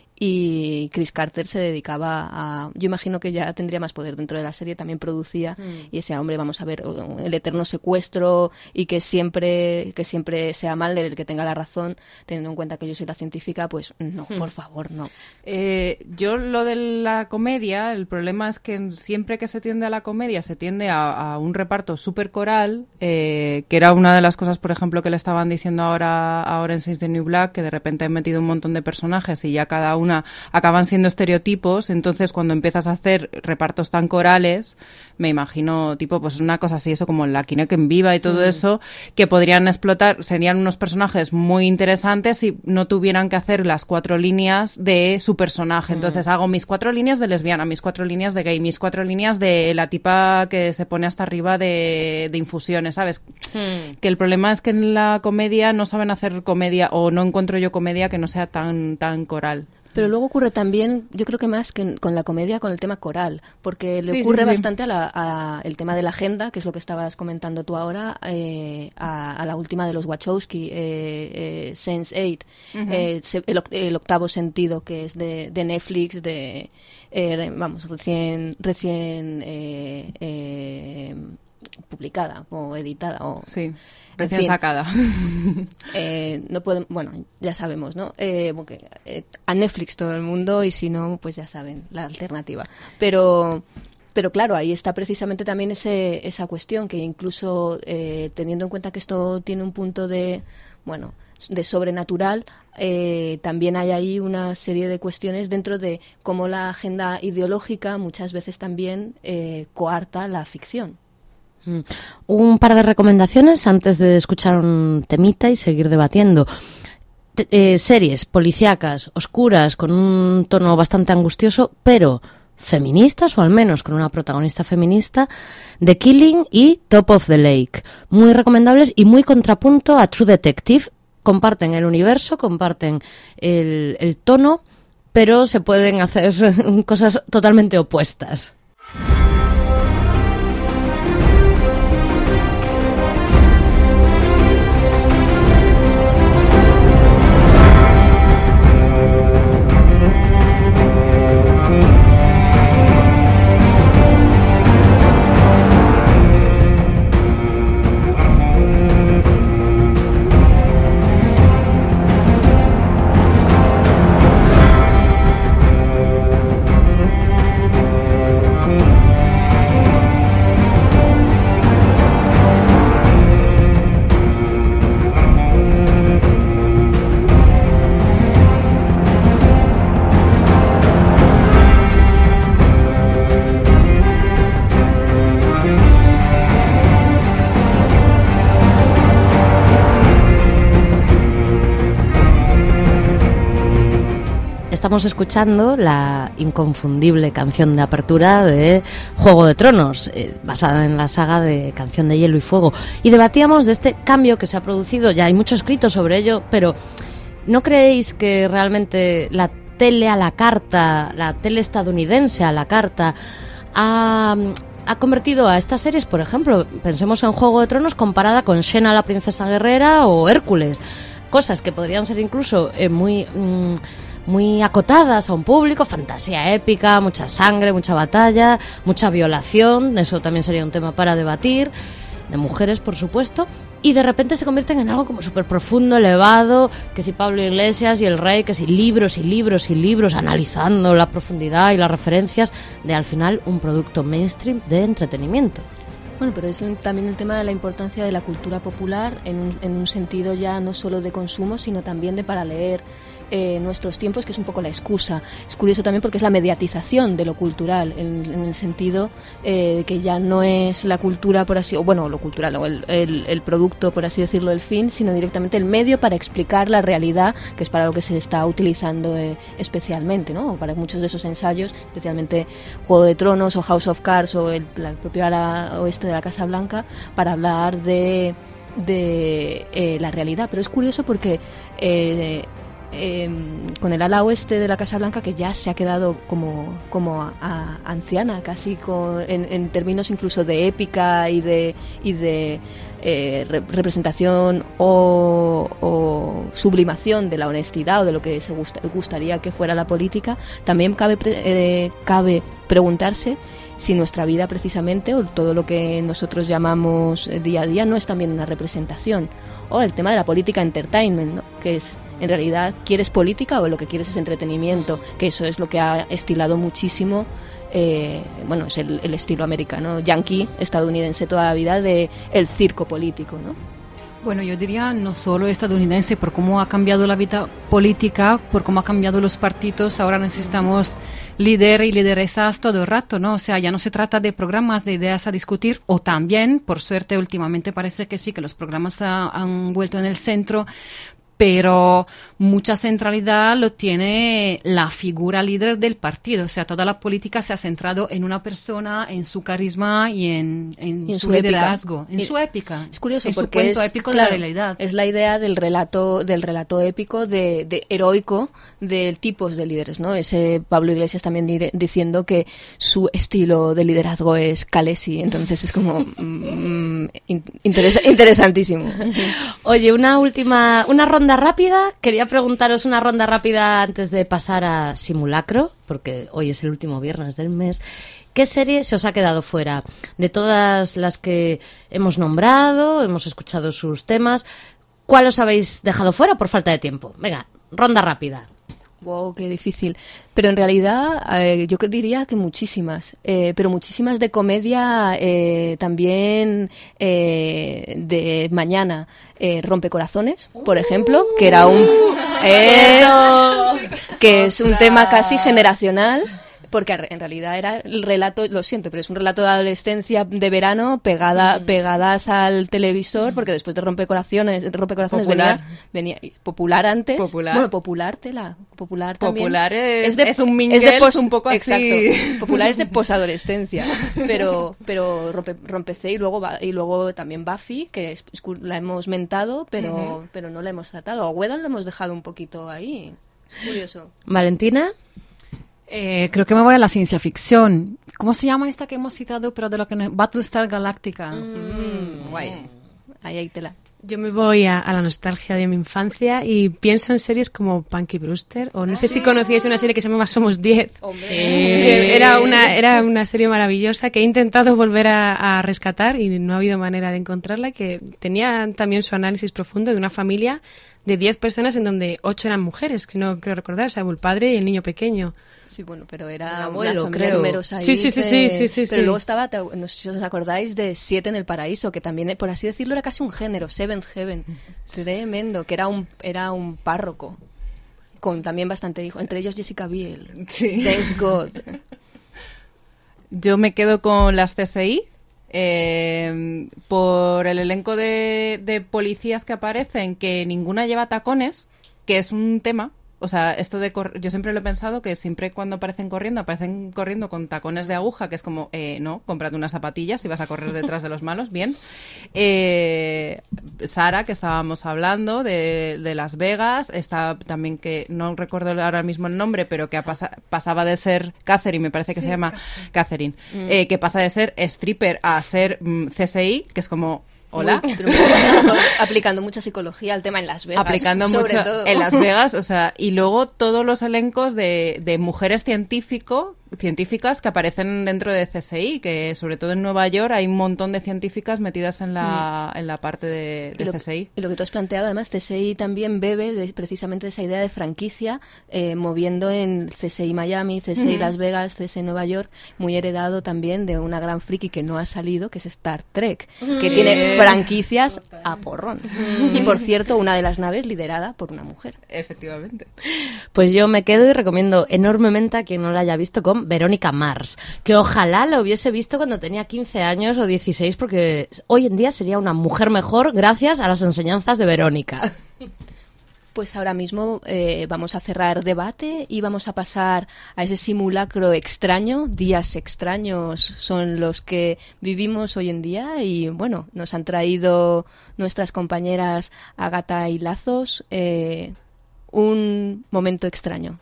y Chris Carter se dedicaba a... Yo imagino que ya tendría más poder dentro de la serie, también producía mm. y decía, hombre, vamos a ver, el eterno secuestro y que siempre que siempre sea Mulder el que tenga la razón, teniendo en cuenta que yo soy la científica, pues no, mm. por favor, no. Eh, yo lo de la comedia, el problema es que siempre que se tiende a la comedia se tiende a, a un reparto súper coral, eh, que era una de las cosas, por ejemplo, que le estaban diciendo ahora a Orange is the New Black, que de repente han metido un montón de personajes y ya cada uno Una, acaban siendo estereotipos, entonces cuando empiezas a hacer repartos tan corales, me imagino tipo pues una cosa así, eso como la Aquí no hay quien viva y todo mm. eso, que podrían explotar, serían unos personajes muy interesantes si no tuvieran que hacer las cuatro líneas de su personaje, mm. entonces hago mis cuatro líneas de lesbiana, mis cuatro líneas de gay, mis cuatro líneas de la tipa que se pone hasta arriba de, de infusiones, ¿sabes? Mm. Que el problema es que en la comedia no saben hacer comedia, o no encuentro yo comedia que no sea tan, tan coral. Pero luego ocurre también, yo creo que más que con la comedia, con el tema coral, porque le Sí, ocurre sí, sí. bastante a, la, a el tema de la agenda, que es lo que estabas comentando tú ahora, eh, a, a la última de los Wachowski, eh, eh, sense eight, Ujú. eh, se- el, oc- el octavo sentido, que es de, de Netflix, de eh, vamos, recién recién eh, eh, publicada o editada o Sí, en recién fin. sacada. Eh, no podemos, bueno, ya sabemos, ¿no? Eh, porque, eh, a Netflix todo el mundo y si no, pues ya saben la alternativa. Pero, pero claro, ahí está precisamente también ese, esa cuestión que incluso eh, teniendo en cuenta que esto tiene un punto de, bueno, de sobrenatural, eh, también hay ahí una serie de cuestiones dentro de cómo la agenda ideológica muchas veces también eh, coarta la ficción. Mm. Un par de recomendaciones antes de escuchar un temita y seguir debatiendo. Te- eh, series policíacas, oscuras, con un tono bastante angustioso, pero feministas, o al menos con una protagonista feminista, The Killing y Top of the Lake. Muy recomendables y muy contrapunto a True Detective. Comparten el universo, comparten el, el tono, pero se pueden hacer cosas totalmente opuestas. Estamos escuchando la inconfundible canción de apertura de Juego de Tronos, eh, basada en la saga de Canción de Hielo y Fuego. Y debatíamos de este cambio que se ha producido, ya hay mucho escrito sobre ello, pero ¿no creéis que realmente la tele a la carta, la tele estadounidense a la carta, ha, ha convertido a estas series, por ejemplo, pensemos en Juego de Tronos comparada con Xena la princesa guerrera o Hércules, cosas que podrían ser incluso eh, muy... Mmm, muy acotadas a un público, fantasía épica, mucha sangre, mucha batalla, mucha violación, eso también sería un tema para debatir, de mujeres, por supuesto, y de repente se convierten en algo como súper profundo, elevado, que si Pablo Iglesias y el Rey, que si libros y libros y libros analizando la profundidad y las referencias de, al final, un producto mainstream de entretenimiento. Bueno, pero es un- también el tema de la importancia de la cultura popular en un, en un sentido ya no solo de consumo, sino también de para leer eh, nuestros tiempos, que es un poco la excusa. Es curioso también porque es la mediatización de lo cultural, en, en el sentido eh, de que ya no es la cultura, por así, o bueno, lo cultural, o el, el, el producto, por así decirlo, el fin, sino directamente el medio para explicar la realidad, que es para lo que se está utilizando eh, especialmente, ¿no? O para muchos de esos ensayos, especialmente Juego de Tronos o House of Cards o el, la, el propio ala oeste de la Casa Blanca, para hablar de, de eh, la realidad. Pero es curioso porque eh, eh, con el ala oeste de la Casa Blanca, que ya se ha quedado como, como a, a anciana, casi con, en, en términos incluso de épica y de, y de eh, re- representación o, o sublimación de la honestidad o de lo que se gusta- gustaría que fuera la política, también cabe, pre- eh, cabe preguntarse si nuestra vida precisamente o todo lo que nosotros llamamos eh, día a día no es también una representación. O el tema de la política entertainment, ¿no? Que es, en realidad, ¿quieres política o lo que quieres es entretenimiento? Que eso es lo que ha estilado muchísimo, eh, bueno, es el, el estilo americano, yankee, estadounidense toda la vida, de el circo político, ¿no? Bueno, yo diría no solo estadounidense, por cómo ha cambiado la vida política, por cómo ha cambiado los partidos, ahora necesitamos líder y lideresas todo el rato, ¿no? O sea, ya no se trata de programas, de ideas a discutir, o también, por suerte, últimamente parece que sí, que los programas ha- han vuelto en el centro, pero mucha centralidad lo tiene la figura líder del partido. O sea, toda la política se ha centrado en una persona, en su carisma y en, en, Y en su, su liderazgo, épica. en Y- su épica. Es curioso en su porque cuento es, épico claro, de la realidad. es la idea del relato, del relato épico, de, de heroico, de tipos de líderes, ¿no? Ese Pablo Iglesias también dire- diciendo que su estilo de liderazgo es Calesi, entonces es como mm, in- interesa- interesantísimo. Oye, una última, una ronda rápida. Quería preguntaros una ronda rápida antes de pasar a Simulacro, porque hoy es el último viernes del mes. ¿Qué serie se os ha quedado fuera? De todas las que hemos nombrado, hemos escuchado sus temas, ¿cuál os habéis dejado fuera por falta de tiempo? Venga, ronda rápida. Wow, qué difícil. Pero en realidad eh, yo que diría que muchísimas, eh, pero muchísimas de comedia eh, también eh, de mañana. Eh, Rompecorazones, por ejemplo, que era un eh, que es un tema casi generacional. Porque ar- en realidad era el relato, lo siento, pero es un relato de adolescencia de verano pegada, pegadas al televisor, porque después de Rompecorazones, Rompecorazones Popular. venía, venía popular antes. Popular. Bueno, popular tela, popular también. Popular es- de- es un de Mingles pos- un poco así. Exacto. Popular es de posadolescencia, pero pero rompe, rompecé y luego va- y luego también Buffy, que es- es cu- la hemos mentado, pero Ujú. pero no la hemos tratado. A Whedon lo hemos dejado un poquito ahí. Es curioso. Valentina. Eh, creo que me voy a la ciencia ficción. ¿Cómo se llama esta que hemos citado, pero de lo que no- Battlestar Galactica? Mm, guay. Ahí hay tela. Yo me voy a, a la nostalgia de mi infancia y pienso en series como Punky Brewster, o no sé si conocíais una serie que se llamaba Somos diez. Que Era una, era una serie maravillosa que he intentado volver a, a rescatar y no ha habido manera de encontrarla, que tenía también su análisis profundo de una familia de diez personas en donde ocho eran mujeres, que no creo recordar, salvo el padre y el niño pequeño. Sí, bueno, pero era El abuelo, una familia creo. numerosa ahí Sí, sí, sí, de- sí, sí, sí, Pero sí. luego estaba, te- no sé si os acordáis de Siete en el Paraíso, que también, eh, por así decirlo, era casi un género, Seventh Heaven. Tremendo, que era un era un párroco con también bastante hijo, entre ellos Jessica Biel. Sí. Thanks God. Yo me quedo con las C S I. Eh, por el elenco de, de policías que aparecen, que ninguna lleva tacones, que es un tema. O sea, esto de cor- yo siempre lo he pensado que siempre cuando aparecen corriendo, aparecen corriendo con tacones de aguja, que es como, eh, no, cómprate unas zapatillas y vas a correr detrás de los malos, bien. Eh, Sara, que estábamos hablando de, de Las Vegas, está también que, no recuerdo ahora mismo el nombre, pero que ha pasa- pasaba de ser Catherine, me parece que se llama Catherine, Mm. eh, que pasa de ser stripper a ser mm, C S I, que es como... Hola. Muy- pero aplicando mucha psicología al tema en Las Vegas. Aplicando sobre mucho todo. en Las Vegas, o sea, y luego todos los elencos de, de mujeres científico, científicas que aparecen dentro de C S I, que sobre todo en Nueva York hay un montón de científicas metidas en la, en la parte de, Y de lo, C S I. y lo que tú has planteado, además, C S I también bebe de, precisamente de esa idea de franquicia, eh, moviendo en C S I Miami, C S I Ujú. Las Vegas, C S I Nueva York, muy heredado también de una gran friki que no ha salido, que es Star Trek, que Mm. tiene franquicias a porrón. Y por cierto, una de las naves liderada por una mujer. Efectivamente. Pues yo me quedo y recomiendo enormemente a quien no la haya visto con Verónica Mars, que ojalá la hubiese visto cuando tenía quince años o dieciséis, porque hoy en día sería una mujer mejor gracias a las enseñanzas de Verónica. Pues ahora mismo eh, vamos a cerrar debate y vamos a pasar a ese simulacro extraño. Días extraños son los que vivimos hoy en día y bueno, nos han traído nuestras compañeras Agata y Lazos eh, un momento extraño.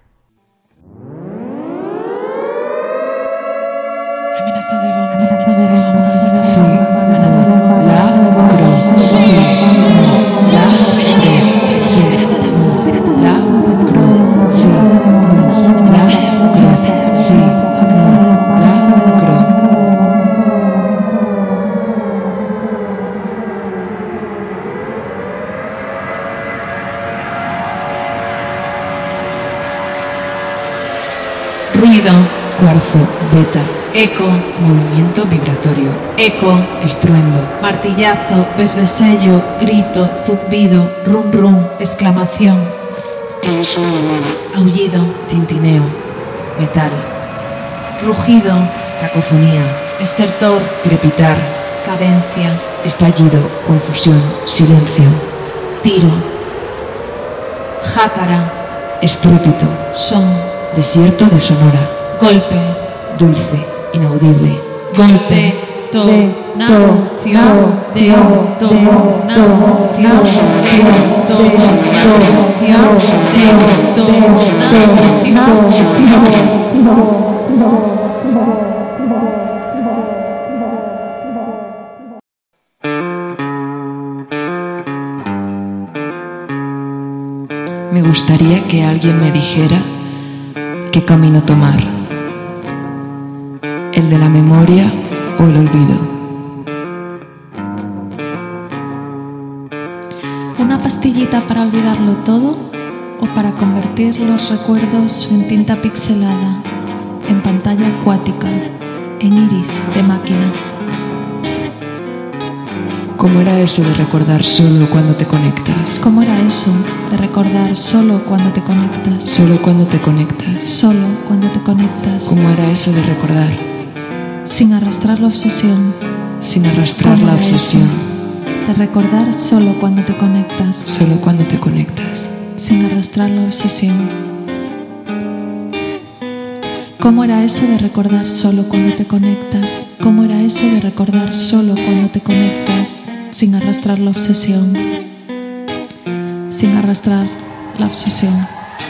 Ruido, cuarzo, beta, eco, movimiento vibratorio, eco, estruendo, martillazo, besbesello, grito, zumbido, rum rum, exclamación, aullido, tintineo, metal, rugido, cacofonía, estertor, crepitar, cadencia, estallido, confusión, silencio, tiro, Jácara, estrépito, son, desierto de Sonora, golpe, dulce, inaudible, golpe, to, na, cio, de, to, na, cio, de, to, na, cio, de, to, na, Me gustaría que alguien me dijera qué camino tomar, el de la memoria o el olvido. ¿Una pastillita para olvidarlo todo o para convertir los recuerdos en tinta pixelada, en pantalla acuática, en iris de máquina? ¿Cómo era eso de recordar solo cuando te conectas? ¿Cómo era eso de recordar solo cuando te conectas? Solo cuando te conectas. Solo cuando te conectas. ¿Cómo era eso de recordar? Sin arrastrar la obsesión. Sin arrastrar la obsesión. De recordar solo cuando te conectas. Solo cuando te conectas. Sin arrastrar la obsesión. ¿Cómo era eso de recordar solo cuando te conectas? ¿Cómo era eso de recordar solo cuando te conectas? Sin arrastrar la obsesión. Sin arrastrar la obsesión.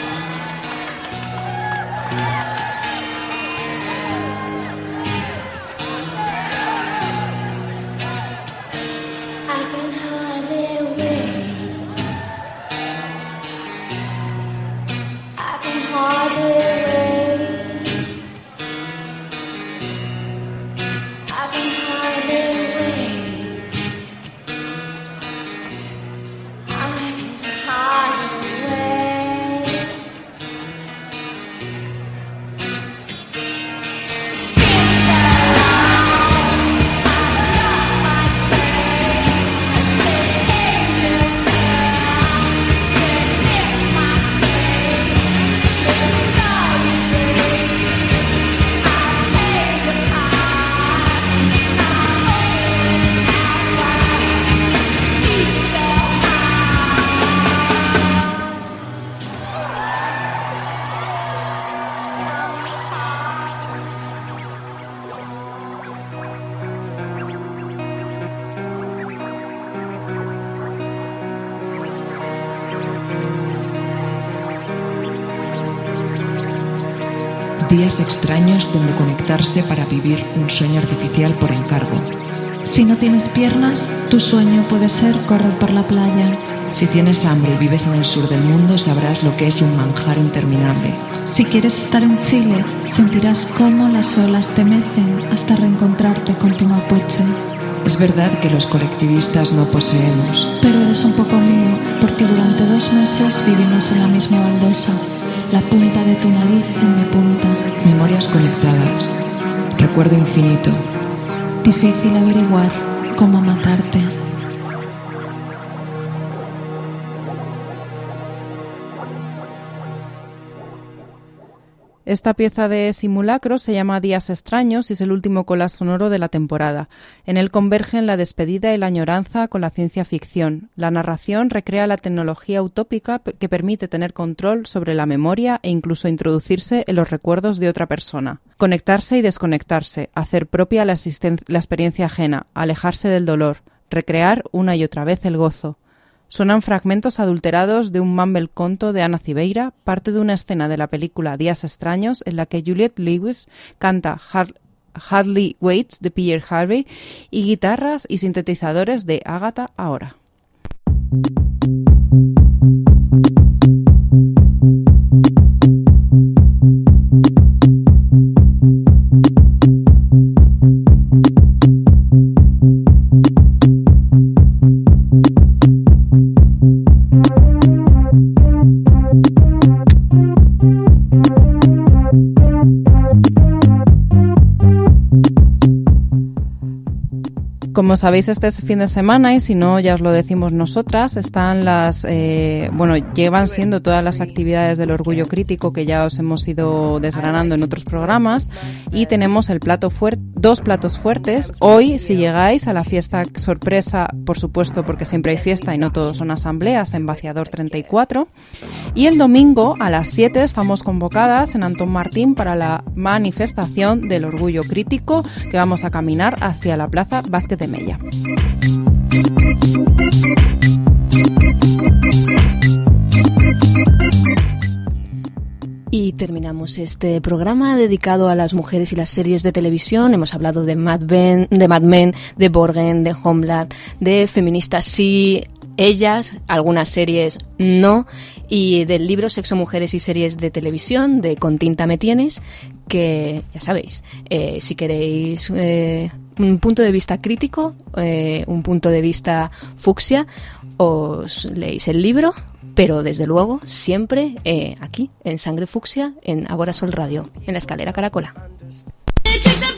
Días extraños donde conectarse para vivir un sueño artificial por encargo. Si no tienes piernas, tu sueño puede ser correr por la playa. Si tienes hambre y vives en el sur del mundo, sabrás lo que es un manjar interminable. Si quieres estar en Chile, sentirás cómo las olas te mecen hasta reencontrarte con tu mapuche. Es verdad que los colectivistas no poseemos. Pero eres un poco mío, porque durante dos meses vivimos en la misma baldosa. La punta de tu nariz en mi punta. Memorias conectadas. Recuerdo infinito. Difícil averiguar cómo matarte. Esta pieza de simulacro se llama Días extraños y es el último collage sonoro de la temporada. En él convergen la despedida y la añoranza con la ciencia ficción. La narración recrea la tecnología utópica que permite tener control sobre la memoria e incluso introducirse en los recuerdos de otra persona. Conectarse y desconectarse, hacer propia la, existen- la experiencia ajena, alejarse del dolor, recrear una y otra vez el gozo. Suenan fragmentos adulterados de un mumble conto de Ana Cibeira, parte de una escena de la película Días extraños en la que Juliette Lewis canta Hard- Hardly Waits de Pierre Harvey y guitarras y sintetizadores de Ágata Ahora. Como sabéis, este es fin de semana y si no, ya os lo decimos nosotras, están las, eh, bueno, llevan siendo todas las actividades del orgullo crítico que ya os hemos ido desgranando en otros programas y tenemos el plato fuerte, dos platos fuertes. Hoy, si llegáis a la fiesta sorpresa, por supuesto, porque siempre hay fiesta y no todos son asambleas, en Vaciador treinta y cuatro. Y el domingo a las siete estamos convocadas en Antón Martín para la manifestación del orgullo crítico, que vamos a caminar hacia la Plaza Vázquez de Mella. Y terminamos este programa dedicado a las mujeres y las series de televisión. Hemos hablado de Mad Men, de Mad Men, de Borgen, de Homeland, de feministas sí, ellas, algunas series no, y del libro Sexo, Mujeres y Series de Televisión, de Con tinta me tienes, que ya sabéis, eh, si queréis eh, un punto de vista crítico, eh, un punto de vista fucsia, os leéis el libro, pero desde luego siempre eh, aquí, en Sangre Fucsia, en Agora Sol Radio, en la Escalera Caracola.